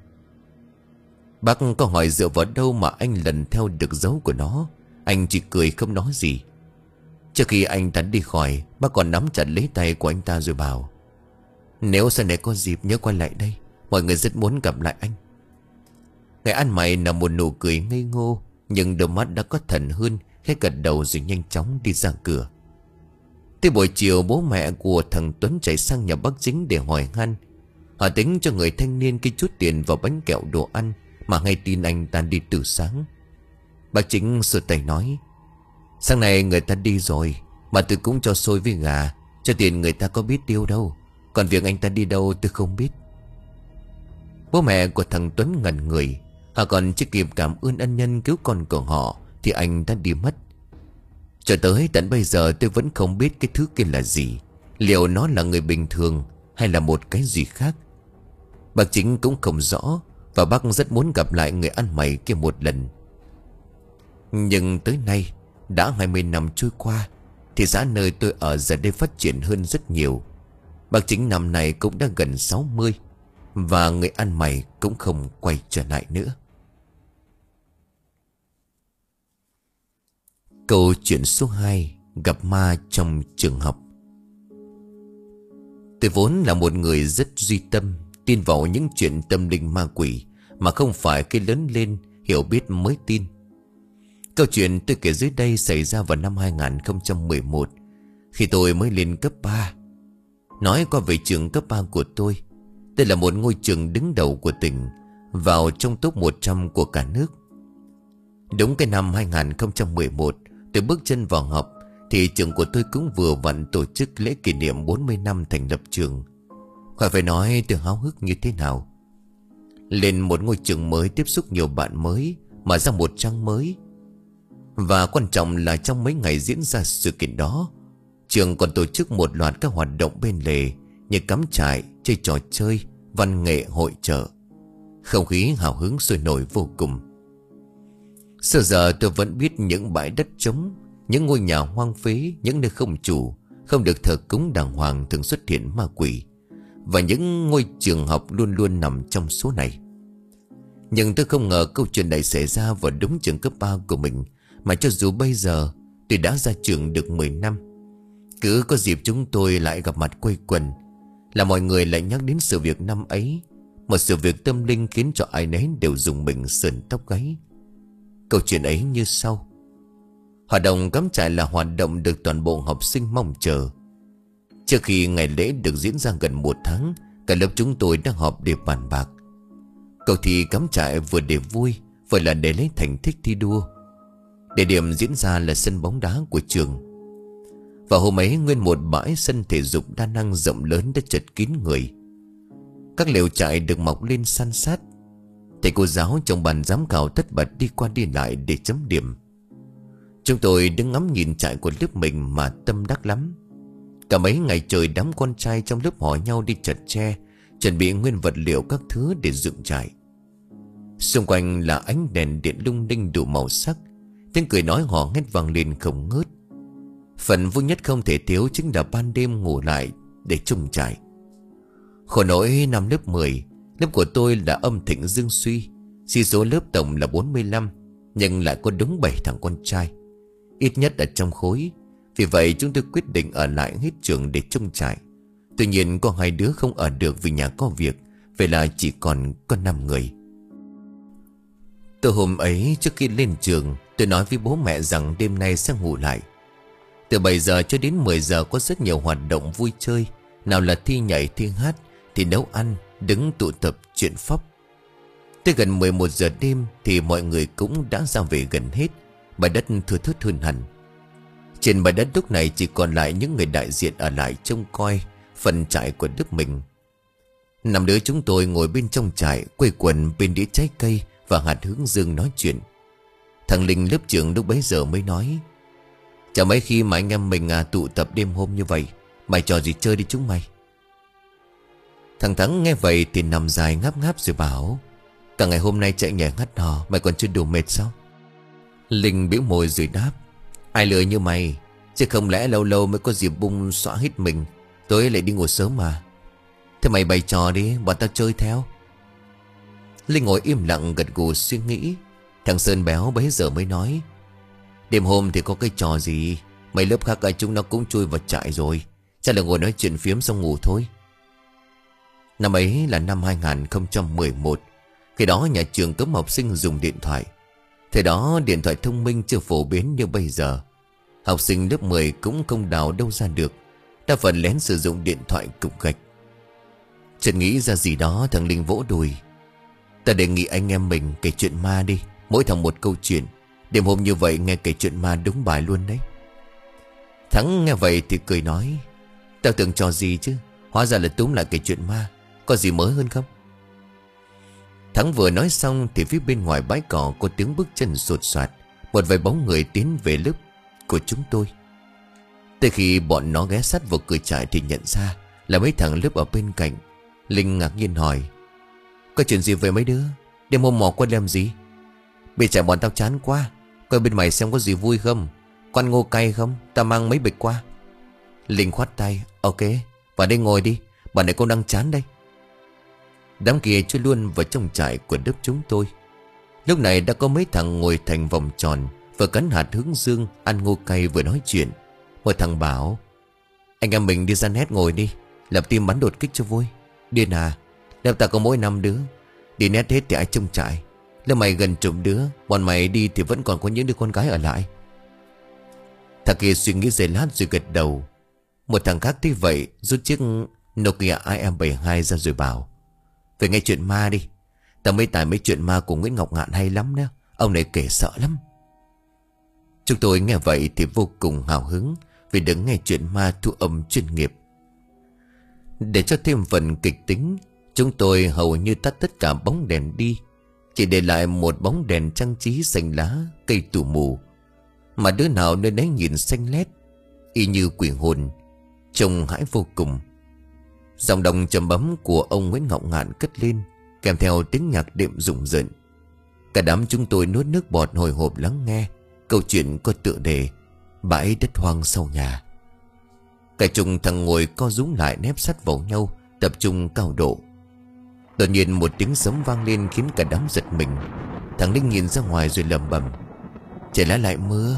Bác có hỏi dựa vào đâu mà anh lần theo được dấu của nó. Anh chỉ cười không nói gì. Trước khi anh ta đi khỏi, bác còn nắm chặt lấy tay của anh ta rồi bảo: nếu sau này có dịp nhớ quay lại đây, mọi người rất muốn gặp lại anh. Người ăn mày nở một nụ cười ngây ngô, nhưng đôi mắt đã có thần hơn, khẽ gật đầu rồi nhanh chóng đi ra cửa. Tới buổi chiều, bố mẹ của thằng Tuấn chạy sang nhà bác Chính để hỏi han. Họ tính cho người thanh niên cái chút tiền vào bánh kẹo đồ ăn, mà ngay tin anh ta đi từ sáng. Bác Chính sửa tay nói: sáng nay người ta đi rồi, mà tôi cũng cho xôi với gà, cho tiền người ta có biết tiêu đâu. Còn việc anh ta đi đâu tôi không biết. Bố mẹ của thằng Tuấn ngẩn người. Họ còn chưa kịp cảm ơn ân nhân cứu con của họ thì anh đã đi mất. Cho tới tận bây giờ tôi vẫn không biết cái thứ kia là gì. Liệu nó là người bình thường hay là một cái gì khác. Bác Chính cũng không rõ. Và bác rất muốn gặp lại người ăn mày kia một lần. Nhưng tới nay đã hai mươi năm trôi qua, thị xã nơi tôi ở giờ đây phát triển hơn rất nhiều. Bác Chính năm nay cũng đã gần sáu mươi. Và người ăn mày cũng không quay trở lại nữa. Câu chuyện số hai. Gặp ma trong trường học. Tôi vốn là một người rất duy tâm, tin vào những chuyện tâm linh ma quỷ, mà không phải khi lớn lên hiểu biết mới tin. Câu chuyện tôi kể dưới đây xảy ra vào năm hai không một một, khi tôi mới lên cấp ba. Nói qua về trường cấp ba của tôi. Đây là một ngôi trường đứng đầu của tỉnh, vào trong top một trăm của cả nước. Đúng cái năm hai không một một, tôi bước chân vào học thì trường của tôi cũng vừa vặn tổ chức lễ kỷ niệm bốn mươi năm thành lập trường. Khỏi phải nói tôi háo hức như thế nào. Lên một ngôi trường mới, tiếp xúc nhiều bạn mới, mở ra một trang mới. Và quan trọng là trong mấy ngày diễn ra sự kiện đó, trường còn tổ chức một loạt các hoạt động bên lề như cắm trại, chơi trò chơi, văn nghệ, hội chợ. Không khí hào hứng sôi nổi vô cùng. Xưa giờ tôi vẫn biết những bãi đất trống, những ngôi nhà hoang phế, những nơi không chủ, không được thờ cúng đàng hoàng thường xuất hiện ma quỷ. Và những ngôi trường học luôn luôn nằm trong số này. Nhưng tôi không ngờ câu chuyện này xảy ra vào đúng trường cấp ba của mình. Mà cho dù bây giờ tôi đã ra trường được mười năm, cứ có dịp chúng tôi lại gặp mặt quây quần là mọi người lại nhắc đến sự việc năm ấy. Một sự việc tâm linh khiến cho ai nấy đều rùng mình sườn tóc gáy. Câu chuyện ấy như sau. Hoạt động cắm trại là hoạt động được toàn bộ học sinh mong chờ. Trước khi ngày lễ được diễn ra gần một tháng, cả lớp chúng tôi đã họp để bàn bạc. Cuộc thi cắm trại vừa để vui, vừa là để lấy thành tích thi đua. Địa điểm diễn ra là sân bóng đá của trường. Và hôm ấy nguyên một bãi sân thể dục đa năng rộng lớn đã chật kín người. Các lều trại được mọc lên san sát. Thầy cô giáo trong bàn giám khảo tất bật đi qua đi lại để chấm điểm. Chúng tôi đứng ngắm nhìn trại của lớp mình mà tâm đắc lắm. Cả mấy ngày trời đám con trai trong lớp hỏi nhau đi chặt tre, chuẩn bị nguyên vật liệu các thứ để dựng trại. Xung quanh là ánh đèn điện lung linh đủ màu sắc. Tiếng cười nói hò hét vang lên không ngớt. Phần vui nhất không thể thiếu chính là ban đêm ngủ lại để trông trại. Khổ nỗi năm lớp mười, lớp của tôi là âm thịnh dương suy. Sĩ số lớp tổng là bốn mươi lăm, nhưng lại có đúng bảy thằng con trai, ít nhất ở trong khối. Vì vậy chúng tôi quyết định ở lại hết trường để trông trại. Tuy nhiên có hai đứa không ở được vì nhà có việc. Vậy là chỉ còn có năm người. Từ hôm ấy trước khi lên trường, tôi nói với bố mẹ rằng đêm nay sẽ ngủ lại. Từ bảy giờ cho đến mười giờ có rất nhiều hoạt động vui chơi. Nào là thi nhảy, thi hát, thì nấu ăn, đứng tụ tập chuyện phóc. Tới gần mười một giờ đêm thì mọi người cũng đã ra về gần hết. Bãi đất thưa thớt hơn hẳn. Trên bãi đất lúc này chỉ còn lại những người đại diện ở lại trông coi phần trại của lớp mình. Năm đứa chúng tôi ngồi bên trong trại, quây quần bên đĩa trái cây và hạt hướng dương nói chuyện. Thằng Linh lớp trưởng lúc bấy giờ mới nói: chả mấy khi mà anh em mình à, tụ tập đêm hôm như vậy. Mày trò gì chơi đi chúng mày. Thằng Thắng nghe vậy thì nằm dài ngáp ngáp rồi bảo: cả ngày hôm nay chạy nhảy ngắt hò, mày còn chưa đủ mệt sao? Linh bĩu môi rồi đáp: ai lười như mày, chứ không lẽ lâu lâu mới có dịp bung xõa hết mình, tối lại đi ngủ sớm mà. Thế mày bày trò đi, bọn tao chơi theo. Linh ngồi im lặng gật gù suy nghĩ. Thằng Sơn béo bấy giờ mới nói: đêm hôm thì có cái trò gì, mấy lớp khác ai chúng nó cũng chui vào trại rồi, chắc là ngồi nói chuyện phiếm xong ngủ thôi. Năm ấy là năm hai không một một. Khi đó nhà trường cấm học sinh dùng điện thoại. Thời đó điện thoại thông minh chưa phổ biến như bây giờ. Học sinh lớp mười cũng không đào đâu ra được, đa phần lén sử dụng điện thoại cục gạch. Chợt nghĩ ra gì đó, thằng Linh vỗ đùi: ta đề nghị anh em mình kể chuyện ma đi, mỗi thằng một câu chuyện. Đêm hôm như vậy nghe kể chuyện ma đúng bài luôn đấy. Thắng nghe vậy thì cười nói: tao tưởng trò gì chứ, Hóa ra là túm lại cái chuyện ma. Có gì mới hơn không? Thắng vừa nói xong thì phía bên ngoài bãi cỏ có tiếng bước chân sột soạt. Một vài bóng người tiến về lớp của chúng tôi. Tới khi bọn nó ghé sát vào cửa trại thì nhận ra là mấy thằng lớp ở bên cạnh. Linh ngạc nhiên hỏi: có chuyện gì về mấy đứa? Đêm hôm mò qua làm gì? Bị chạy bọn tao chán quá. Coi bên mày xem có gì vui không? Con ngô cay không? Tao mang mấy bịch qua. Linh khoát tay: ok, vào đây ngồi đi. Bà này cũng đang chán đây. Đám kia chui luôn vào trong trại của lớp chúng tôi. Lúc này đã có mấy thằng ngồi thành vòng tròn, vừa cắn hạt hướng dương, ăn ngô cay vừa nói chuyện. Một thằng bảo: anh em mình đi ra nét ngồi đi, lập team bắn đột kích cho vui. Điên à? Lớp ta có mỗi năm đứa. Đi nét hết thì ai trông trại. Lớp mày gần chục đứa, bọn mày đi thì vẫn còn có những đứa con gái ở lại. Thằng kia suy nghĩ giây lát rồi gật đầu. Một thằng khác thấy vậy rút chiếc Nokia i em bảy hai ra rồi bảo: về nghe chuyện ma đi. Tao mới tải mấy chuyện ma của Nguyễn Ngọc Ngạn hay lắm đó. Ông này kể sợ lắm. Chúng tôi nghe vậy thì vô cùng hào hứng vì được nghe chuyện ma thu âm chuyên nghiệp. Để cho thêm phần kịch tính, chúng tôi hầu như tắt tất cả bóng đèn đi, chỉ để lại một bóng đèn trang trí xanh lá, cây tù mù. Mà đứa nào nơi đấy nhìn xanh lét, y như quỷ hồn, trông hãi vô cùng. Giọng đồng trầm bấm của ông Nguyễn Ngọc Ngạn cất lên, kèm theo tiếng nhạc đệm rùng rợn. Cả đám chúng tôi nuốt nước bọt hồi hộp lắng nghe. Câu chuyện có tựa đề bãi đất hoang sau nhà. Cả chục thằng ngồi co rúm lại nép sát vào nhau, tập trung cao độ. Đột nhiên một tiếng sấm vang lên khiến cả đám giật mình. Thằng Linh nhìn ra ngoài rồi lẩm bẩm: trời lá lại mưa.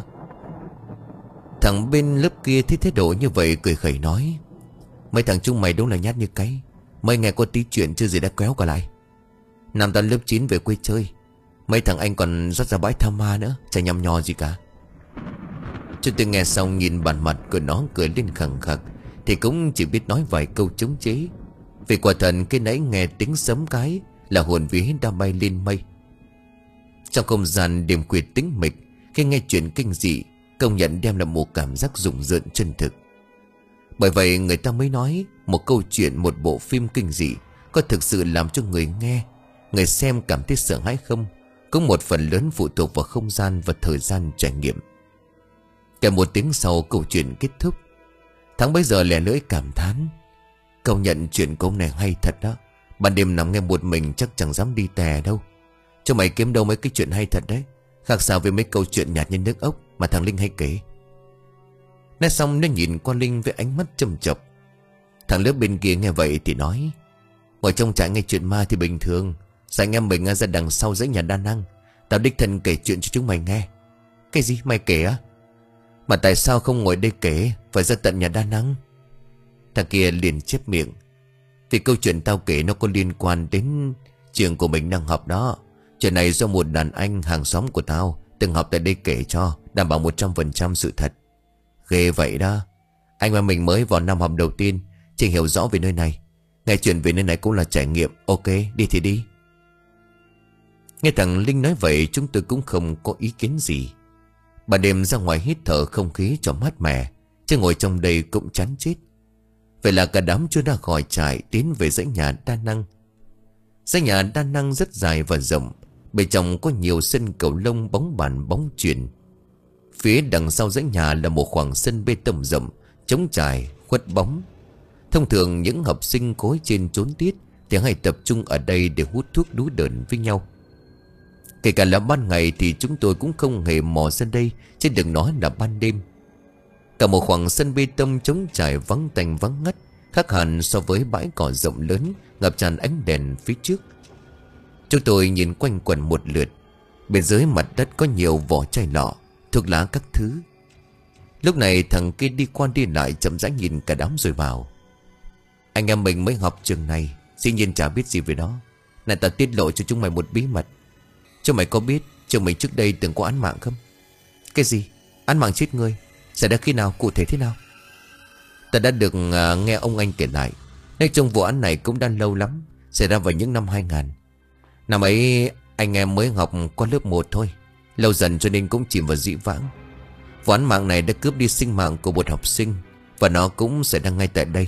Thằng bên lớp kia thấy thái độ như vậy cười khẩy nói: mấy thằng chúng mày đúng là nhát như cái. Mấy ngày có tí chuyện chưa gì đã kéo cả lại. Năm ta lớp chín về quê chơi, mấy thằng anh còn dắt ra bãi tham ma nữa, chả nhăm nhò gì cả. Chúng tôi nghe xong nhìn bản mặt của nó cười lên khẳng khặc, thì cũng chỉ biết nói vài câu chống chế. Vì quả thật cái nãy nghe tiếng sấm cái là hồn vía đã bay lên mây. Trong không gian đêm khuya tĩnh mịch, khi nghe chuyện kinh dị, công nhận đem lại một cảm giác rùng rợn chân thực. Bởi vậy người ta mới nói một câu chuyện, một bộ phim kinh dị có thực sự làm cho người nghe, người xem cảm thấy sợ hãi không, cũng một phần lớn phụ thuộc vào không gian và thời gian trải nghiệm. Kể một tiếng sau câu chuyện kết thúc, Thắng bấy giờ lẻ lưỡi cảm thán: công nhận chuyện của ông này hay thật đó. Ban đêm nằm nghe một mình chắc chẳng dám đi tè đâu. Cho mày kiếm đâu mấy cái chuyện hay thật đấy, khác sao với mấy câu chuyện nhạt như nước ốc mà thằng Linh hay kể. Nói xong nó nhìn qua Linh với ánh mắt châm chọc. Thằng lớp bên kia nghe vậy thì nói: ngồi trong trại nghe chuyện ma thì bình thường, sao anh em mình ra đằng sau dãy nhà đa năng, tao đích thân kể chuyện cho chúng mày nghe. Cái gì mày kể á? Mà tại sao không ngồi đây kể, phải ra tận nhà đa năng? Thằng kia liền chép miệng: vì câu chuyện tao kể nó có liên quan đến trường của mình đang học đó. Chuyện này do một đàn anh hàng xóm của tao từng học tại đây kể cho, đảm bảo một trăm phần trăm sự thật. Ghê vậy đó. Anh và mình mới vào năm học đầu tiên, chỉ hiểu rõ về nơi này. Nghe chuyện về nơi này cũng là trải nghiệm. Ok, đi thì đi. Nghe thằng Linh nói vậy, chúng tôi cũng không có ý kiến gì. Ban đêm ra ngoài hít thở không khí cho mát mẻ, chứ ngồi trong đây cũng chán chết. Vậy là cả đám chưa ra khỏi trại, tiến về dãy nhà đa năng. Dãy nhà đa năng rất dài và rộng, bên trong có nhiều sân cầu lông, bóng bàn, bóng chuyền. Phía đằng sau dãy nhà là một khoảng sân bê tông rộng, trống trải, khuất bóng. Thông thường những học sinh khối trên trốn tiết thì hay tập trung ở đây để hút thuốc đú đờn với nhau. Kể cả là ban ngày thì chúng tôi cũng không hề mò ra đây, chứ đừng nói là ban đêm. Cả một khoảng sân bê tông trống trải vắng tanh vắng ngắt, khác hẳn so với bãi cỏ rộng lớn ngập tràn ánh đèn phía trước. Chúng tôi nhìn quanh quẩn một lượt. Bên dưới mặt đất có nhiều vỏ chai lọ, thuốc lá các thứ. Lúc này thằng kia đi qua đi lại chậm rãi nhìn cả đám rồi bảo: anh em mình mới học trường này, dĩ nhiên chả biết gì về đó. Này tao tiết lộ cho chúng mày một bí mật. Chúng mày có biết trường mình trước đây từng có án mạng không? Cái gì? Án mạng chết người? Xảy ra khi nào, cụ thể thế nào? Ta đã được uh, nghe ông anh kể lại. Nói chung vụ án này cũng đã lâu lắm, xảy ra vào những năm hai nghìn. Năm ấy anh em mới học qua lớp một thôi, lâu dần cho nên cũng chìm vào dĩ vãng. Vụ án mạng này đã cướp đi sinh mạng của một học sinh, và nó cũng xảy ra ngay tại đây.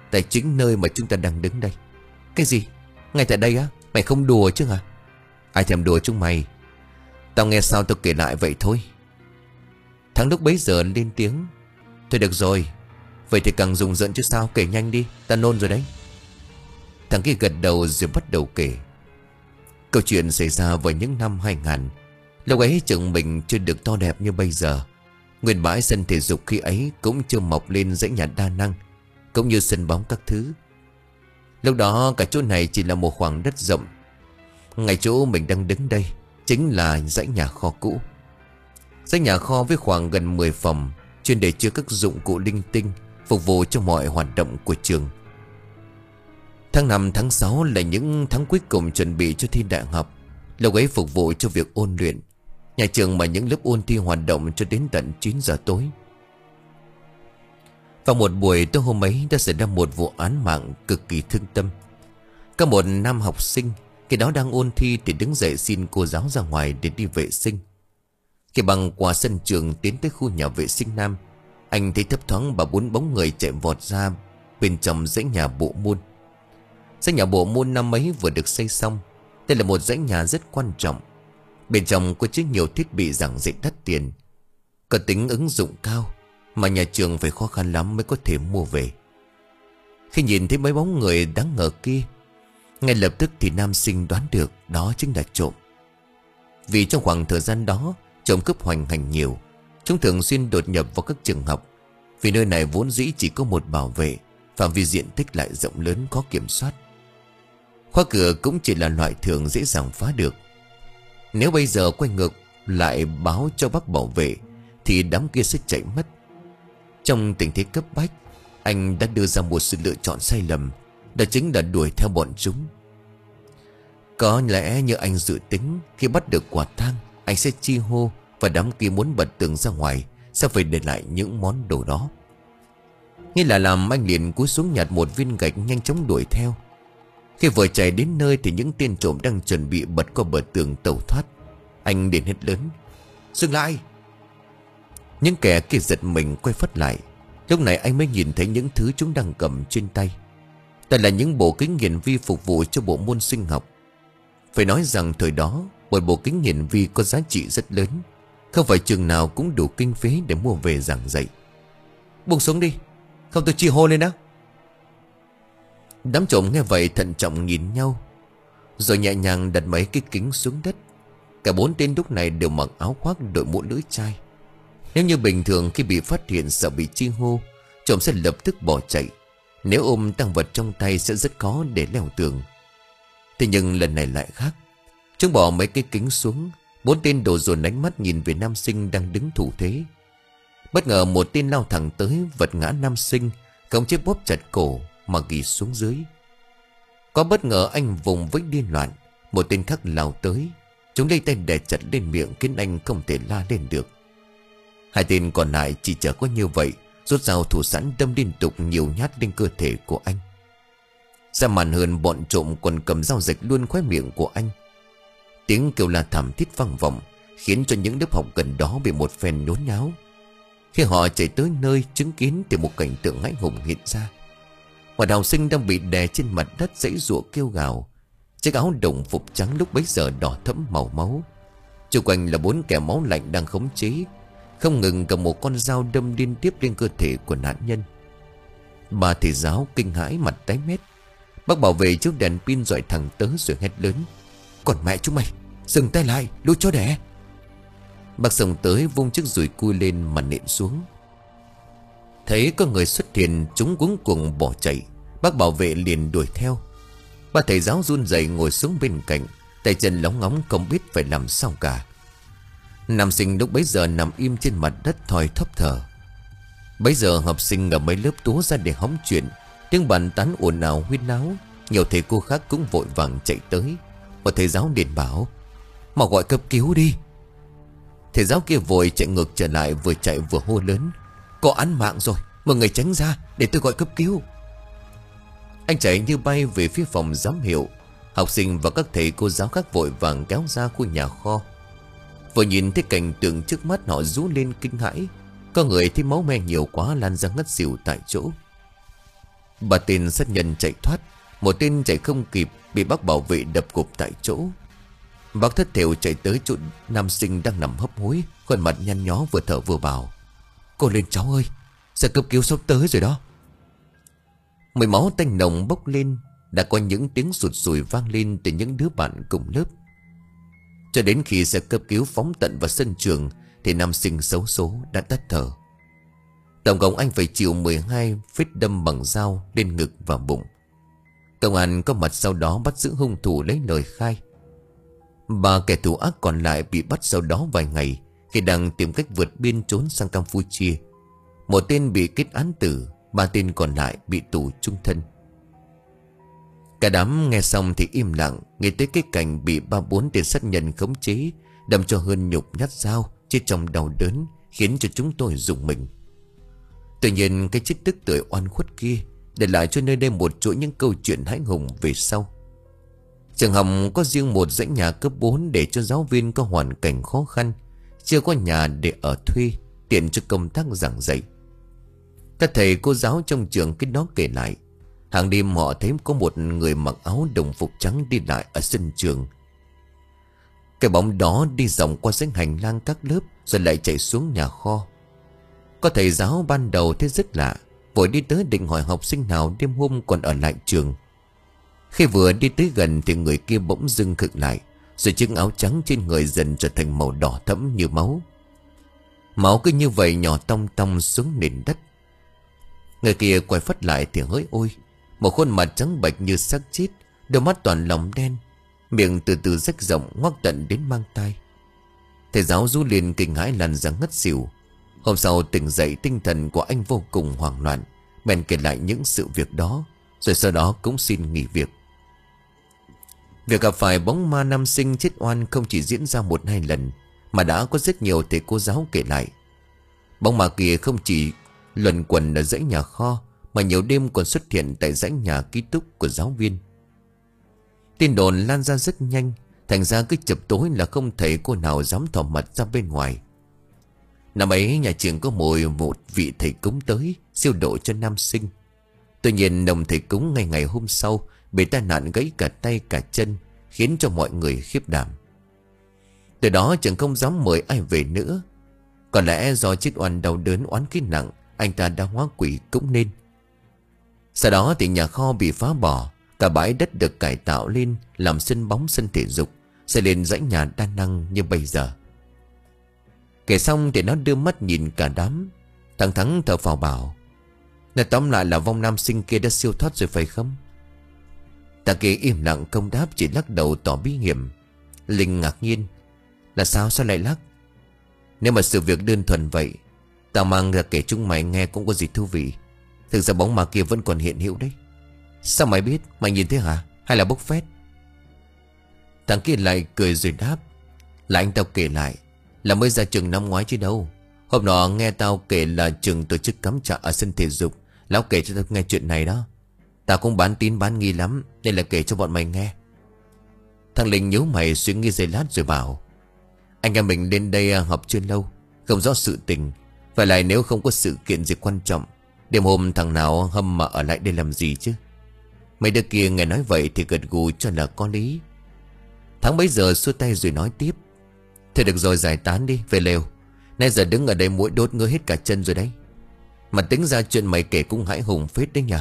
Tại chính nơi mà chúng ta đang đứng đây. Cái gì? Ngay tại đây á? Mày không đùa chứ hả? Ai thèm đùa chúng mày. Tao nghe sao tao kể lại vậy thôi. Thắng lúc bấy giờ lên tiếng. Thôi được rồi. Vậy thì càng rùng rợn chứ sao. Kể nhanh đi, ta nôn rồi đấy. Thằng kia gật đầu rồi bắt đầu kể. Câu chuyện xảy ra vào những năm hai nghìn. Lúc ấy chừng mình chưa được to đẹp như bây giờ. Nguyên bãi sân thể dục khi ấy cũng chưa mọc lên dãy nhà đa năng, cũng như sân bóng các thứ. Lúc đó cả chỗ này chỉ là một khoảng đất rộng. Ngay chỗ mình đang đứng đây chính là dãy nhà kho cũ. Dãy nhà kho với khoảng gần mười phòng, chuyên để chứa các dụng cụ linh tinh, phục vụ cho mọi hoạt động của trường. Tháng năm tháng sáu là những tháng cuối cùng chuẩn bị cho thi đại học. Lúc ấy phục vụ cho việc ôn luyện. Nhà trường mở những lớp ôn thi hoạt động cho đến tận chín giờ tối. Vào một buổi tối hôm ấy đã xảy ra một vụ án mạng cực kỳ thương tâm. Có một nam học sinh khi đó đang ôn thi thì đứng dậy xin cô giáo ra ngoài để đi vệ sinh. Khi băng qua sân trường tiến tới khu nhà vệ sinh nam, anh thấy thấp thoáng bà bốn bóng người chạy vọt ra bên trong dãy nhà bộ môn. Dãy nhà bộ môn năm ấy vừa được xây xong. Đây là một dãy nhà rất quan trọng. Bên trong có chứa nhiều thiết bị giảng dạy đắt tiền, có tính ứng dụng cao mà nhà trường phải khó khăn lắm mới có thể mua về. Khi nhìn thấy mấy bóng người đáng ngờ kia, ngay lập tức thì nam sinh đoán được đó chính là trộm. Vì trong khoảng thời gian đó trộm cướp hoành hành nhiều. Chúng thường xuyên đột nhập vào các trường học. Vì nơi này vốn dĩ chỉ có một bảo vệ, phạm vi diện tích lại rộng lớn có kiểm soát. Khóa cửa cũng chỉ là loại thường dễ dàng phá được. Nếu bây giờ quay ngược lại báo cho bác bảo vệ thì đám kia sẽ chạy mất. Trong tình thế cấp bách, anh đã đưa ra một sự lựa chọn sai lầm, đó chính là đuổi theo bọn chúng. Có lẽ như anh dự tính, khi bắt được quả tang, anh sẽ chi hô và đám kia muốn bật tường ra ngoài sẽ phải để lại những món đồ đó. Như là làm, anh liền cúi xuống nhặt một viên gạch nhanh chóng đuổi theo. Khi vừa chạy đến nơi thì những tên trộm đang chuẩn bị bật qua bờ tường tẩu thoát. Anh liền hét lớn: dừng lại! Những kẻ kia giật mình quay phắt lại. Lúc này anh mới nhìn thấy những thứ chúng đang cầm trên tay. Đây là những bộ kính hiển vi phục vụ cho bộ môn sinh học. Phải nói rằng thời đó một bộ kính hiển vi có giá trị rất lớn. Không phải trường nào cũng đủ kinh phí để mua về giảng dạy. Buông xuống đi, không tôi chi hô lên đó. Đám trộm nghe vậy thận trọng nhìn nhau, rồi nhẹ nhàng đặt mấy cái kính xuống đất. Cả bốn tên lúc này đều mặc áo khoác, đội mũ lưỡi chai. Nếu như bình thường khi bị phát hiện sợ bị chi hô, trộm sẽ lập tức bỏ chạy. Nếu ôm tang vật trong tay sẽ rất khó để leo tường. Thế nhưng lần này lại khác. Chúng bỏ mấy cái kính xuống. Bốn tên đổ dồn ánh mắt nhìn về nam sinh đang đứng thủ thế. Bất ngờ một tên lao thẳng tới, vật ngã nam sinh, khống chế bóp chặt cổ mà ghi xuống dưới. Có bất ngờ anh vùng vẫy điên loạn. Một tên khác lao tới. Chúng lấy tay đè chặt lên miệng khiến anh không thể la lên được. Hai tên còn lại chỉ chờ có như vậy, rút dao thủ sẵn đâm liên tục nhiều nhát lên cơ thể của anh. Ra màn hơn, bọn trộm còn cầm dao rạch luôn khóe miệng của anh. Tiếng kêu la thảm thiết vang vọng, khiến cho những lớp học gần đó bị một phen nhốn nháo. Khi họ chạy tới nơi chứng kiến thì một cảnh tượng hãi hùng hiện ra. Một học sinh đang bị đè trên mặt đất giãy giụa kêu gào. Chiếc áo đồng phục trắng lúc bấy giờ đỏ thẫm màu máu. Xung quanh là bốn kẻ máu lạnh đang khống chế, không ngừng cầm một con dao đâm liên tiếp lên cơ thể của nạn nhân. Bà thầy giáo kinh hãi mặt tái mét. Bác bảo vệ trước đèn pin dọi thẳng tới rồi hét lớn: còn mẹ chúng mày, dừng tay lại, lũ chó đẻ! Bác xông tới vung chiếc dùi cui lên mà nện xuống. Thấy có người xuất hiện, chúng cuống cuồng bỏ chạy. Bác bảo vệ liền đuổi theo. Bà thầy giáo run rẩy ngồi xuống bên cạnh, tay chân lóng ngóng không biết phải làm sao cả. Nam sinh lúc bấy giờ nằm im trên mặt đất thoi thóp thở. Bấy giờ học sinh ở mấy lớp túa ra để hóng chuyện, tiếng bàn tán ồn ào huyên náo. Nhiều thầy cô khác cũng vội vàng chạy tới. Một thầy giáo liền bảo: mau gọi cấp cứu đi. Thầy giáo kia vội chạy ngược trở lại, vừa chạy vừa hô lớn: có án mạng rồi, mọi người tránh ra để tôi gọi cấp cứu. Anh chạy như bay về phía phòng giám hiệu. Học sinh và các thầy cô giáo khác vội vàng kéo ra khu nhà kho. Vừa nhìn thấy cảnh tượng trước mắt, họ rú lên kinh hãi. Có người thấy máu me nhiều quá lan ra ngất xỉu tại chỗ. Ba tên sát nhân chạy thoát. Một tên chạy không kịp, bị bác bảo vệ đập gục tại chỗ. Bác thất thểu chạy tới chỗ nam sinh đang nằm hấp hối, khuôn mặt nhăn nhó vừa thở vừa bảo: "Cô lên cháu ơi, xe cấp cứu sắp tới rồi đó." Mùi máu tanh nồng bốc lên. Đã có những tiếng sụt sùi vang lên từ những đứa bạn cùng lớp. Cho đến khi xe cấp cứu phóng tận vào sân trường thì nam sinh xấu số đã tắt thở. Tổng cộng anh phải chịu mười hai vết đâm bằng dao lên ngực và bụng. Công an có mặt sau đó bắt giữ hung thủ lấy lời khai. Ba kẻ thù ác còn lại bị bắt sau đó vài ngày khi đang tìm cách vượt biên trốn sang Campuchia. Một tên bị kết án tử, ba tên còn lại bị tù chung thân. Cả đám nghe xong thì im lặng, nghĩ tới cái cảnh bị ba bốn tên sát nhân khống chế, đâm cho hơn nhục nhát dao, chết trong đau đớn, khiến cho chúng tôi rùng mình. Tuy nhiên cái chết tức tưởi oan khuất kia để lại cho nơi đây một chuỗi những câu chuyện hãi hùng về sau. Trường học có riêng một dãy nhà cấp bốn để cho giáo viên có hoàn cảnh khó khăn, chưa có nhà để ở thuê, tiện cho công tác giảng dạy. Các thầy cô giáo trong trường cái đó kể lại, hàng đêm họ thấy có một người mặc áo đồng phục trắng đi lại ở sân trường. Cái bóng đó đi dòng qua dãy hành lang các lớp rồi lại chạy xuống nhà kho. Có thầy giáo ban đầu thấy rất lạ, vội đi tới định hỏi học sinh nào đêm hôm còn ở lại trường. Khi vừa đi tới gần thì người kia bỗng dưng khựng lại, rồi chiếc áo trắng trên người dần trở thành màu đỏ thẫm như máu. Máu cứ như vậy nhỏ tong tong xuống nền đất. Người kia quay phắt lại thì hỡi ôi, một khuôn mặt trắng bệch như xác chết, đôi mắt toàn lòng đen, miệng từ từ rách rộng ngoác tận đến mang tai. Thầy giáo rú liền kinh hãi lăn ra ngất xỉu. Hôm sau tỉnh dậy tinh thần của anh vô cùng hoảng loạn, bèn kể lại những sự việc đó, rồi sau đó cũng xin nghỉ việc. Việc gặp phải bóng ma nam sinh chết oan không chỉ diễn ra một hai lần, mà đã có rất nhiều thầy cô giáo kể lại. Bóng ma kia không chỉ luẩn quẩn ở dãy nhà kho, mà nhiều đêm còn xuất hiện tại dãy nhà ký túc của giáo viên. Tin đồn lan ra rất nhanh, thành ra cứ chập tối là không thấy cô nào dám thò mặt ra bên ngoài. Năm ấy nhà trường có mời một vị thầy cúng tới siêu độ cho nam sinh. Tuy nhiên đồng thầy cúng ngay ngày hôm sau bị tai nạn gãy cả tay cả chân, khiến cho mọi người khiếp đảm. Từ đó trường không dám mời ai về nữa. Có lẽ do chết oan đau đớn oán khí nặng, anh ta đã hóa quỷ cũng nên. Sau đó thì nhà kho bị phá bỏ, cả bãi đất được cải tạo lên làm sân bóng sân thể dục, xây lên dãy nhà đa năng như bây giờ. Kể xong thì nó đưa mắt nhìn cả đám. Thằng Thắng thở phào bảo: "Nói tóm lại là vong nam sinh kia đã siêu thoát rồi phải không?" Ta kia im lặng không đáp, chỉ lắc đầu tỏ bí hiểm. Linh ngạc nhiên: "Là sao sao lại lắc? Nếu mà sự việc đơn thuần vậy, tao mang ra kể chúng mày nghe cũng có gì thú vị. Thực ra bóng ma kia vẫn còn hiện hữu đấy." "Sao mày biết? Mày nhìn thấy hả? Hay là bốc phét?" Thằng kia lại cười rồi đáp: "Là anh tao kể lại, là mới ra trường năm ngoái chứ đâu. Hôm nọ nghe tao kể là trường tổ chức cắm trại ở sân thể dục, lão kể cho tao nghe chuyện này đó. Tao cũng bán tín bán nghi lắm, nên là kể cho bọn mày nghe." Thằng Linh nhíu mày suy nghĩ giây lát rồi bảo: "Anh em mình lên đây họp chưa lâu, không rõ sự tình. Phải lại nếu không có sự kiện gì quan trọng, đêm hôm thằng nào hâm mà ở lại đây làm gì chứ?" Mấy đứa kia nghe nói vậy thì gật gù cho là có lý. Thắng bấy giờ xua tay rồi nói tiếp: "Thôi được rồi, giải tán đi, về lều. Nãy giờ đứng ở đây mũi đốt ngứa hết cả chân rồi đấy. Mà tính ra chuyện mày kể cũng hãi hùng phết đấy nhỉ."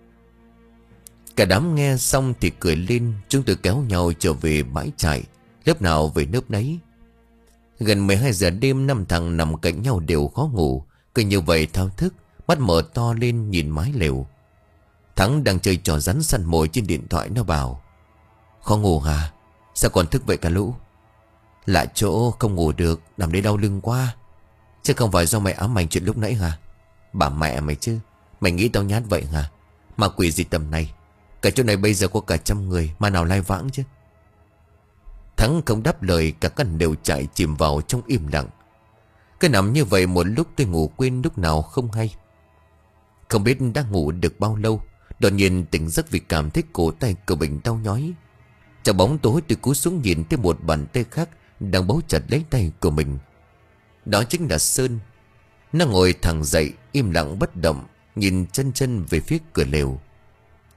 Cả đám nghe xong thì cười lên. Chúng tôi kéo nhau trở về bãi trại, lớp nào về lớp nấy. Gần mười hai giờ đêm, năm thằng nằm cạnh nhau đều khó ngủ, cứ như vậy thao thức, mắt mở to lên nhìn mái lều. Thắng đang chơi trò rắn săn mồi trên điện thoại, nó bảo: "Khó ngủ hả? Sao còn thức vậy cả lũ?" "Lạ chỗ không ngủ được, nằm đây đau lưng quá. Chứ không phải do mày ám ảnh chuyện lúc nãy hả?" "Bà mẹ mày chứ, mày nghĩ tao nhát vậy hả? Ma quỷ gì tầm này, cả chỗ này bây giờ có cả trăm người, mà nào lai vãng chứ." Thắng không đáp lời, cả căn đều chạy chìm vào trong im lặng. Cứ nằm như vậy một lúc tôi ngủ quên lúc nào không hay. Không biết đã ngủ được bao lâu, đột nhiên tỉnh giấc vì cảm thấy cổ tay của mình đau nhói. Trong bóng tối tôi cúi xuống nhìn thấy một bàn tay khác đang bấu chặt lấy tay của mình. Đó chính là Sơn. Nó ngồi thẳng dậy, im lặng bất động, nhìn chân chân về phía cửa lều.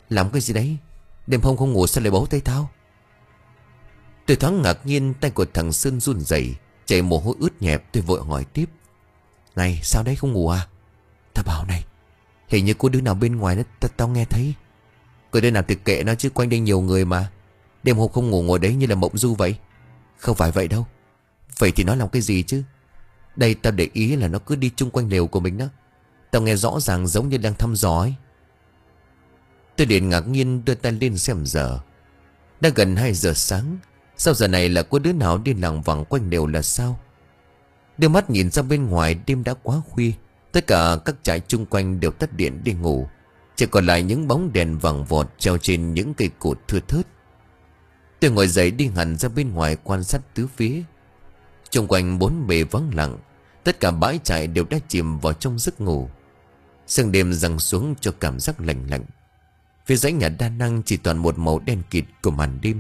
Làm cái gì đấy? Đêm hôm không ngủ sao lại bấu tay tao? Tôi thoáng ngạc nhiên, tay của thằng Sơn run rẩy, chảy mồ hôi ướt nhẹp. Tôi vội hỏi tiếp. Này sao đấy, không ngủ à? Tao bảo này, hình như có đứa nào bên ngoài đó, ta, tao nghe thấy. Có đứa nào thì kệ nó chứ, quanh đây nhiều người mà. Đêm hôm không ngủ ngồi đấy như là mộng du vậy. Không phải vậy đâu. Vậy thì nó làm cái gì chứ? Đây tao để ý là nó cứ đi chung quanh lều của mình đó. Tao nghe rõ ràng giống như đang thăm dò ấy. Tôi liền ngạc nhiên đưa tay lên xem giờ. Đã gần hai giờ sáng. Sao giờ này là có đứa nào đi lằng vằng quanh lều là sao? Đưa mắt nhìn ra bên ngoài, đêm đã quá khuya. Tất cả các trại chung quanh đều tắt điện đi ngủ. Chỉ còn lại những bóng đèn vàng vọt treo trên những cây cột thưa thớt. Tôi ngồi dậy đi hẳn ra bên ngoài quan sát tứ phía. Xung quanh bốn bề vắng lặng. Tất cả bãi trại đều đã chìm vào trong giấc ngủ. Sương đêm giăng xuống cho cảm giác lạnh lạnh. Phía dãy nhà đa năng chỉ toàn một màu đen kịt của màn đêm.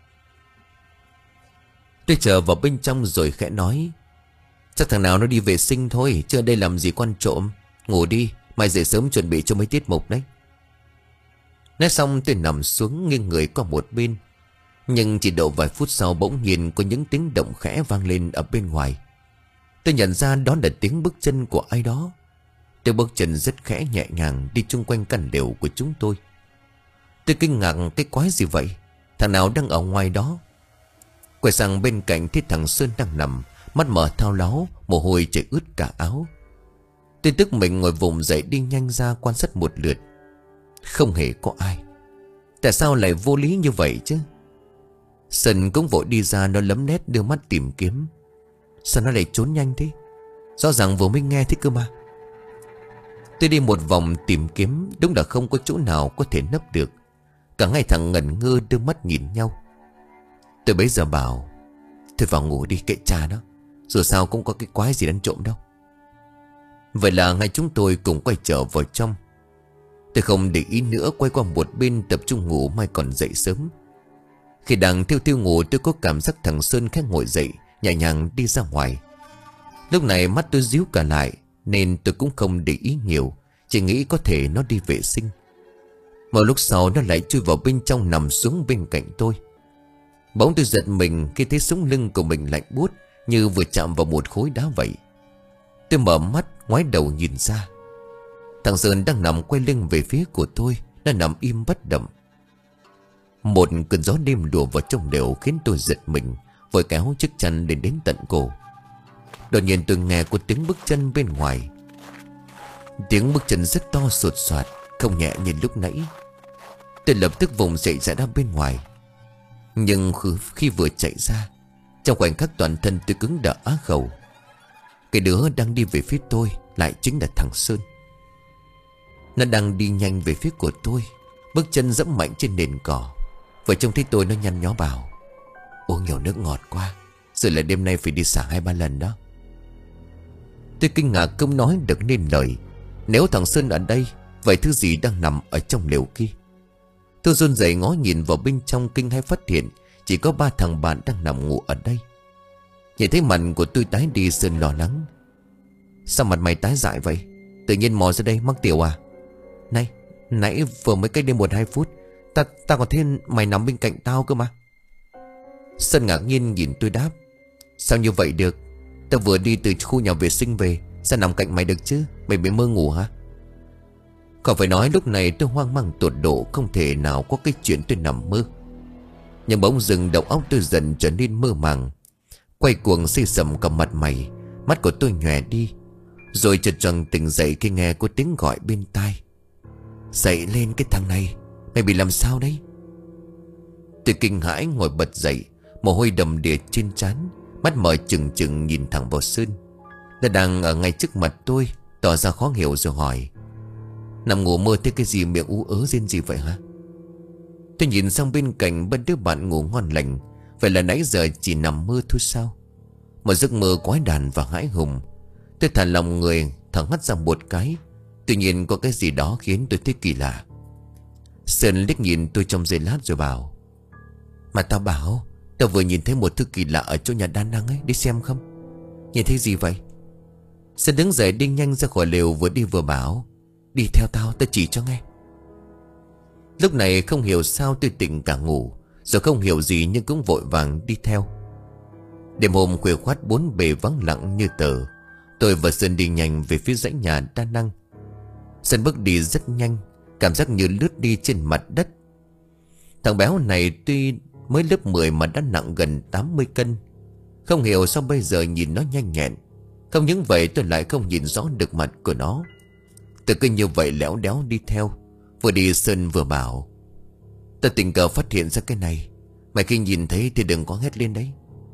Tôi chờ vào bên trong rồi khẽ nói. Chắc thằng nào nó đi vệ sinh thôi, chứ ở đây làm gì quan trộm. Ngủ đi, mai dậy sớm chuẩn bị cho mấy tiết mục đấy. Nói xong tôi nằm xuống nghiêng người qua một bên. Nhưng chỉ độ vài phút sau bỗng nhiên có những tiếng động khẽ vang lên ở bên ngoài. Tôi nhận ra đó là tiếng bước chân của ai đó. Tiếng bước chân rất khẽ nhẹ nhàng đi chung quanh căn lều của chúng tôi. Tôi kinh ngạc, cái quái gì vậy? Thằng nào đang ở ngoài đó? Quay sang bên cạnh thấy thằng Sơn đang nằm, mắt mở thao láo, mồ hôi chảy ướt cả áo. Tôi tức mình ngồi vùng dậy đi nhanh ra quan sát một lượt. Không hề có ai. Tại sao lại vô lý như vậy chứ? Sơn cũng vội đi ra, nó lấm lét đưa mắt tìm kiếm. Sao nó lại trốn nhanh thế? Rõ ràng vừa mới nghe thấy cơ mà. Tôi đi một vòng tìm kiếm, đúng là không có chỗ nào có thể nấp được. Cả hai thằng ngẩn ngơ đưa mắt nhìn nhau. Tôi bấy giờ bảo, thôi vào ngủ đi, kệ cha nó, dù sao cũng có cái quái gì đánh trộm đâu. Vậy là hai chúng tôi cùng quay trở vào trong. Tôi không để ý nữa, quay qua một bên tập trung ngủ, mai còn dậy sớm. Khi đang thiêu thiêu ngủ, tôi có cảm giác thằng Sơn khẽ ngồi dậy, nhẹ nhàng đi ra ngoài. Lúc này mắt tôi díu cả lại, nên tôi cũng không để ý nhiều, chỉ nghĩ có thể nó đi vệ sinh. Một lúc sau nó lại chui vào bên trong, nằm xuống bên cạnh tôi. Bỗng tôi giật mình khi thấy sống lưng của mình lạnh buốt, như vừa chạm vào một khối đá vậy. Tôi mở mắt ngoái đầu nhìn ra. Thằng Sơn đang nằm quay lưng về phía của tôi. Nó nằm im bất động. Một cơn gió đêm đùa vào trong lều khiến tôi giật mình, vội kéo chiếc chăn lên đến tận cổ. Đột nhiên tôi nghe có tiếng bước chân bên ngoài. Tiếng bước chân rất to sột soạt, không nhẹ như lúc nãy. Tôi lập tức vùng dậy ra ra bên ngoài. Nhưng khi vừa chạy ra, trong khoảnh khắc toàn thân tôi cứng đờ á khẩu. Cái đứa đang đi về phía tôi lại chính là thằng Sơn. Nó đang đi nhanh về phía của tôi, bước chân dẫm mạnh trên nền cỏ. Vừa trông thấy tôi nó nhăn nhó bảo, uống nhiều nước ngọt quá, rồi là đêm nay phải đi xả hai ba lần đó. Tôi kinh ngạc không nói được nên lời. Nếu thằng Sơn ở đây, vậy thứ gì đang nằm ở trong lều kia? Tôi run rẩy ngó nhìn vào bên trong, kinh hay phát hiện chỉ có ba thằng bạn đang nằm ngủ ở đây. Nhìn thấy mặt của tôi tái đi, Sơn lo lắng. Sao mặt mày tái dại vậy? Tự nhiên mò ra đây mắc tiểu à? Này, nãy vừa mới cách đây một hai phút Ta ta còn thấy mày nằm bên cạnh tao cơ mà. Sơn ngạc nhiên nhìn tôi đáp, sao như vậy được? Tao vừa đi từ khu nhà vệ sinh về, sao nằm cạnh mày được chứ? Mày bị mơ ngủ hả? Khỏi phải nói, lúc này tôi hoang mang tột độ, không thể nào có cái chuyện tôi nằm mơ. Nhưng bỗng dưng đầu óc tôi dần trở nên mơ màng, quay cuồng xây sầm cả mặt mày. Mắt của tôi nhòe đi, rồi chợt choàng tỉnh dậy khi nghe có tiếng gọi bên tai. Dậy lên cái thằng này, mày bị làm sao đấy? Tôi kinh hãi ngồi bật dậy, mồ hôi đầm đìa trên trán, mắt mở trừng trừng nhìn thẳng vào Sơn. Nó đang ở ngay trước mặt tôi, tỏ ra khó hiểu rồi hỏi, nằm ngủ mơ thấy cái gì miệng ú ớ rên gì vậy hả? Tôi nhìn sang bên cạnh, bên đứa bạn ngủ ngon lành. Vậy là nãy giờ chỉ nằm mơ thôi sao? Một giấc mơ quái đản và hãi hùng. Tôi thả lòng người, thẳng hắt ra một cái. Tuy nhiên có cái gì đó khiến tôi thấy kỳ lạ. Sơn liếc nhìn tôi trong giây lát rồi bảo, mà tao bảo, tao vừa nhìn thấy một thứ kỳ lạ ở chỗ nhà đa năng ấy, đi xem không? Nhìn thấy gì vậy? Sơn đứng dậy đi nhanh ra khỏi lều, vừa đi vừa bảo, đi theo tao, tao chỉ cho nghe. Lúc này không hiểu sao tôi tỉnh cả ngủ, rồi không hiểu gì nhưng cũng vội vàng đi theo. Đêm hôm khuya khoát bốn bề vắng lặng như tờ. Tôi và Sơn đi nhanh về phía dãy nhà đa năng. Sơn bước đi rất nhanh, cảm giác như lướt đi trên mặt đất. Thằng béo này tuy mới lớp mười mà đã nặng gần tám mươi cân. Không hiểu sao bây giờ nhìn nó nhanh nhẹn. Không những vậy tôi lại không nhìn rõ được mặt của nó. Tôi cứ như vậy léo đéo đi theo. Vừa đi Sơn vừa bảo: "Tôi tình cờ phát hiện ra cái này, mày khi nhìn thấy thì đừng có hét lên đấy."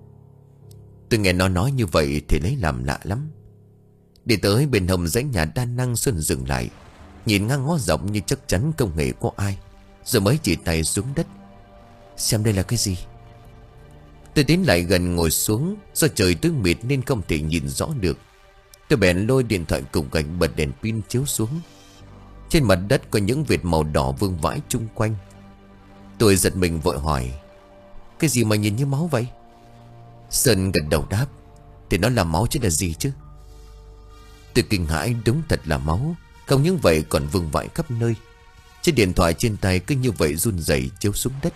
Tôi nghe nó nói như vậy thì lấy làm lạ lắm. Đi tới bên hông dãy nhà đa năng, Sơn dừng lại, nhìn ngang ngó dọc như chắc chắn không hề có ai, rồi mới chỉ tay xuống đất: "Xem đây là cái gì?" Tôi tiến lại gần ngồi xuống. Do trời tối mịt nên không thể nhìn rõ được. Tôi bèn lôi điện thoại cùng cảnh bật đèn pin chiếu xuống. Trên mặt đất có những vệt màu đỏ vương vãi chung quanh. Tôi giật mình vội hỏi: "Cái gì mà nhìn như máu vậy?" Sơn gật đầu đáp: "Thì nó là máu chứ là gì chứ." Tôi kinh hãi, đúng thật là máu. Không những vậy còn vương vãi khắp nơi. Chiếc điện thoại trên tay cứ như vậy run rẩy chiếu xuống đất.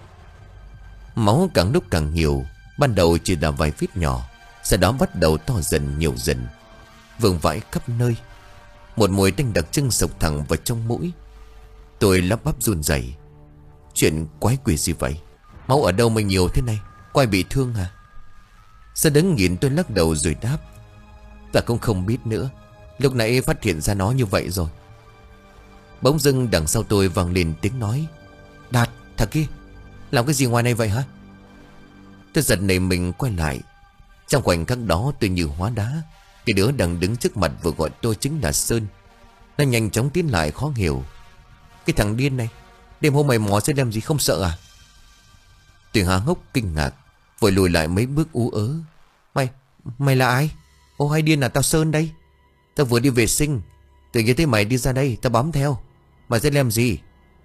Máu càng lúc càng nhiều. Ban đầu chỉ là vài vết nhỏ, sau đó bắt đầu to dần nhiều dần, vương vãi khắp nơi. Một mùi tanh đặc trưng sộc thẳng vào trong mũi. Tôi lắp bắp run rẩy: "Chuyện quái quỷ gì vậy? Máu ở đâu mà nhiều thế này? Có ai bị thương à?" Sơn đứng nhìn tôi lắc đầu rồi đáp: "Ta cũng không biết nữa. Lúc nãy phát hiện ra nó như vậy rồi." Bỗng dưng đằng sau tôi vang lên tiếng nói: "Đạt, thằng kia, làm cái gì ngoài này vậy hả?" Tôi giật nảy mình quay lại. Trong khoảnh khắc đó tôi như hóa đá. Cái đứa đang đứng trước mặt vừa gọi tôi chính là Sơn. Nó nhanh chóng tiến lại khó hiểu: "Cái thằng điên này, đêm hôm mày mò sẽ làm gì, không sợ à?" Tôi há hốc kinh ngạc, vội lùi lại mấy bước ú ớ: Mày, mày là ai? Ô hay điên là tao Sơn đây. Tao vừa đi vệ sinh, tự nhiên thấy mày đi ra đây, tao bám theo. Mày sẽ làm gì?"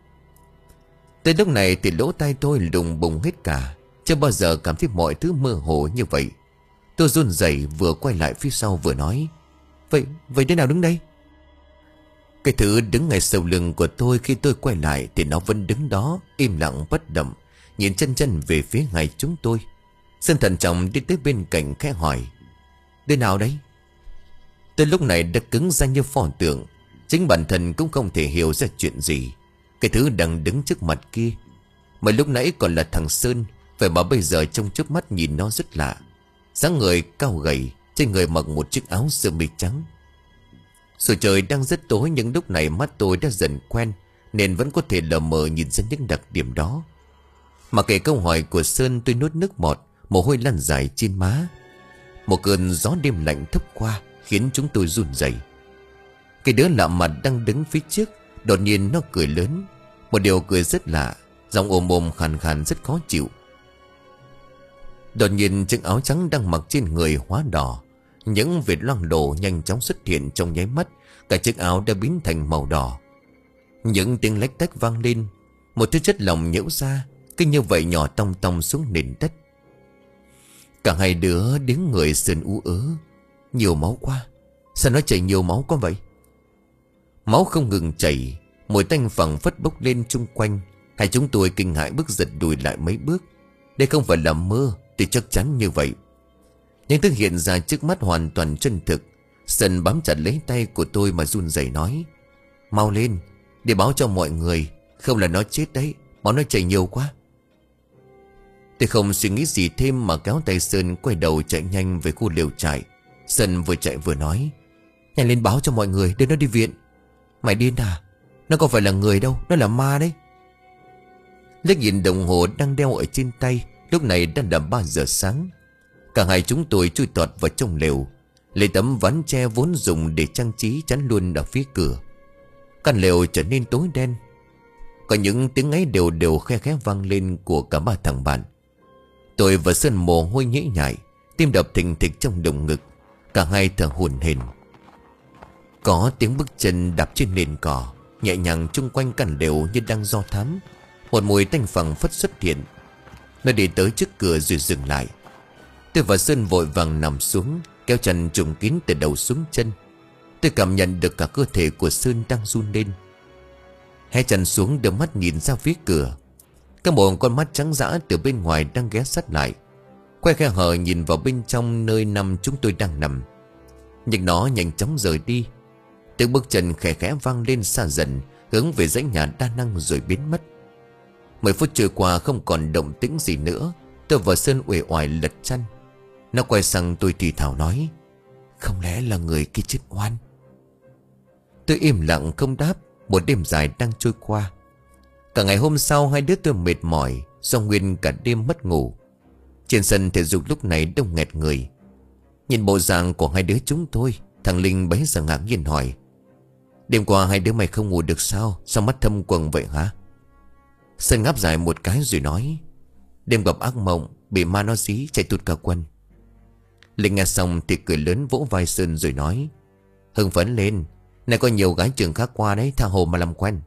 Tới lúc này thì lỗ tai tôi lùng bùng hết cả. Chưa bao giờ cảm thấy mọi thứ mơ hồ như vậy. Tôi run rẩy vừa quay lại phía sau vừa nói: Vậy, vậy thế nào đứng đây?" Cái thứ đứng ngay sau lưng của tôi khi tôi quay lại thì nó vẫn đứng đó, im lặng bất động, nhìn chân chân về phía ngay chúng tôi. Sơn thận trọng đi tới bên cạnh khẽ hỏi: "Đứa nào đấy?" Tôi lúc này đã cứng ra như pho tượng. Chính bản thân cũng không thể hiểu ra chuyện gì. Cái thứ đang đứng trước mặt kia, mà lúc nãy còn là thằng Sơn, vậy mà bây giờ trong chớp mắt nhìn nó rất lạ. Dáng người cao gầy, trên người mặc một chiếc áo sơ mi trắng. Dù trời đang rất tối nhưng lúc này mắt tôi đã dần quen, nên vẫn có thể lờ mờ nhìn ra những đặc điểm đó. Mà kể câu hỏi của Sơn, tôi nuốt nước bọt, mồ hôi lăn dài trên má. Một cơn gió đêm lạnh thốc qua khiến chúng tôi run rẩy. Cái đứa lạ mặt đang đứng phía trước, đột nhiên nó cười lớn. Một điều cười rất lạ, giọng ồm ồm khàn khàn rất khó chịu. Đột nhiên chiếc áo trắng đang mặc trên người hóa đỏ. Những vệt loang lổ nhanh chóng xuất hiện trong nháy mắt. Cả chiếc áo đã biến thành màu đỏ. Những tiếng lách tách vang lên. Một thứ chất lỏng nhễu ra, cứ như vậy nhỏ tong tong xuống nền đất. Cả hai đứa đứng người sườn ú ớ. Nhiều máu quá. Sao nó chảy nhiều máu quá vậy? Máu không ngừng chảy. Mùi tanh phẳng phất bốc lên chung quanh. Hai chúng tôi kinh hãi bước giật lùi lại mấy bước. Đây không phải là mơ thì chắc chắn như vậy. Nhưng thứ hiện ra trước mắt hoàn toàn chân thực. Sơn bám chặt lấy tay của tôi mà run rẩy nói: "Mau lên, để báo cho mọi người. Không là nó chết đấy, máu nó chảy nhiều quá." Tôi không suy nghĩ gì thêm mà kéo tay Sơn quay đầu chạy nhanh về khu lều trại. Sơn vừa chạy vừa nói: "Nhanh lên báo cho mọi người, đưa nó đi viện." "Mày điên à? Nó không phải là người đâu, nó là ma đấy." Liếc nhìn đồng hồ đang đeo ở trên tay, lúc này đã là ba giờ sáng. Cả hai chúng tôi chui tọt vào trong lều, lấy tấm ván tre vốn dùng để trang trí chắn luôn ở phía cửa. Căn lều trở nên tối đen. Có những tiếng ấy đều đều khe khẽ vang lên của cả ba thằng bạn. Tôi và Sơn mồ hôi nhễ nhại, tim đập thình thịch trong lồng ngực. Cả hai thở hổn hển. Có tiếng bước chân đạp trên nền cỏ, nhẹ nhàng chung quanh căn lều như đang do thám. Một mùi tanh phẳng phất xuất hiện. Nó đi tới trước cửa rồi dừng lại. Tôi và Sơn vội vàng nằm xuống, kéo chăn trùm kín từ đầu xuống chân. Tôi cảm nhận được cả cơ thể của Sơn đang run lên. Hé chân xuống đưa mắt nhìn ra phía cửa. Có một con mắt trắng dã từ bên ngoài đang ghé sát lại, quay khe hở nhìn vào bên trong nơi nằm chúng tôi đang nằm. Nhưng nó nhanh chóng rời đi. Tiếng bước chân khẽ khẽ vang lên xa dần, hướng về dãy nhà đa năng rồi biến mất. Mười phút trôi qua không còn động tĩnh gì nữa. Tôi và Sơn uể oải lật chăn. Nó quay sang tôi thì thào nói: không lẽ là người kia chết oan? Tôi im lặng không đáp. Một đêm dài đang trôi qua. Cả ngày hôm sau hai đứa tôi mệt mỏi do nguyên cả đêm mất ngủ. Trên sân thể dục lúc này đông nghẹt người. Nhìn bộ dạng của hai đứa chúng tôi, thằng Linh bấy giờ ngạc nhiên hỏi: đêm qua hai đứa mày không ngủ được sao? Sao mắt thâm quầng vậy hả? Sơn ngáp dài một cái rồi nói: đêm gặp ác mộng, bị ma nó dí chạy tụt cả quần. Linh nghe xong thì cười lớn vỗ vai Sơn rồi nói: hưng phấn lên, này có nhiều gái trường khác qua đấy, tha hồ mà làm quen.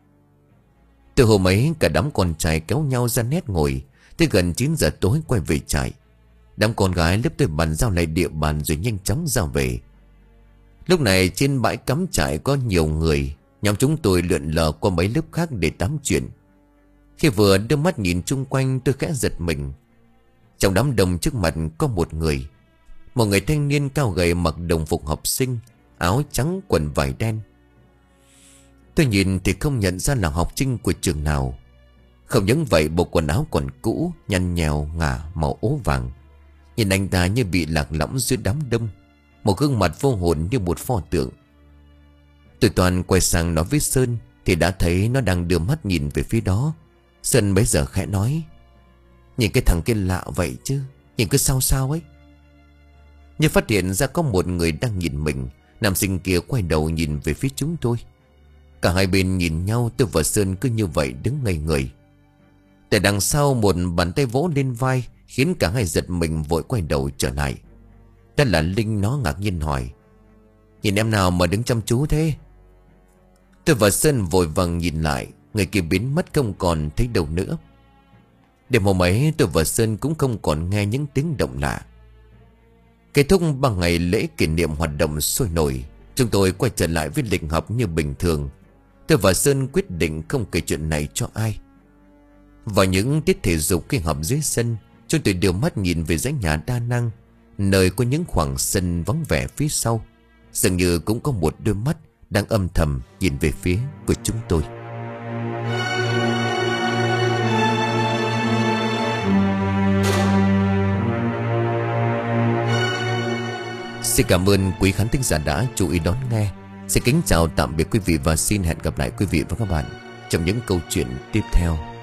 Từ hôm ấy cả đám con trai kéo nhau ra nét ngồi. Tới gần chín giờ tối quay về trại. Đám con gái lớp tôi bàn giao lại địa bàn rồi nhanh chóng ra về. Lúc này trên bãi cắm trại có nhiều người. Nhóm chúng tôi lượn lờ qua mấy lớp khác để tám chuyện. Khi vừa đưa mắt nhìn chung quanh tôi khẽ giật mình. Trong đám đông trước mặt có một người. Một người thanh niên cao gầy mặc đồng phục học sinh, áo trắng quần vải đen. Tôi nhìn thì không nhận ra là học sinh của trường nào. Không những vậy bộ quần áo còn cũ, nhăn nhèo ngả màu ố vàng. Nhìn anh ta như bị lạc lõng giữa đám đông. Một gương mặt vô hồn như một pho tượng. Tôi toàn quay sang nói với Sơn thì đã thấy nó đang đưa mắt nhìn về phía đó. Sơn bấy giờ khẽ nói: nhìn cái thằng kia lạ vậy chứ, nhìn cứ sao sao ấy. Nhưng phát hiện ra có một người đang nhìn mình. Nam sinh kia quay đầu nhìn về phía chúng tôi. Cả hai bên nhìn nhau, tôi và Sơn cứ như vậy đứng ngây người. Tại đằng sau một bàn tay vỗ lên vai, khiến cả hai giật mình vội quay đầu trở lại. Đó là Linh. Nó ngạc nhiên hỏi: nhìn em nào mà đứng chăm chú thế? Tôi và Sơn vội vàng nhìn lại. Người kia biến mất không còn thấy đâu nữa. Đêm hôm ấy tôi và Sơn cũng không còn nghe những tiếng động lạ. Kết thúc bằng ngày lễ kỷ niệm hoạt động sôi nổi, chúng tôi quay trở lại với lịch học như bình thường. Tôi và Sơn quyết định không kể chuyện này cho ai. Vào những tiết thể dục khi học dưới sân, chúng tôi đưa mắt nhìn về dãy nhà đa năng, nơi có những khoảng sân vắng vẻ phía sau. Dường như cũng có một đôi mắt đang âm thầm nhìn về phía của chúng tôi. Xin cảm ơn quý khán thính giả đã chú ý đón nghe. Xin kính chào tạm biệt quý vị và xin hẹn gặp lại quý vị và các bạn trong những câu chuyện tiếp theo.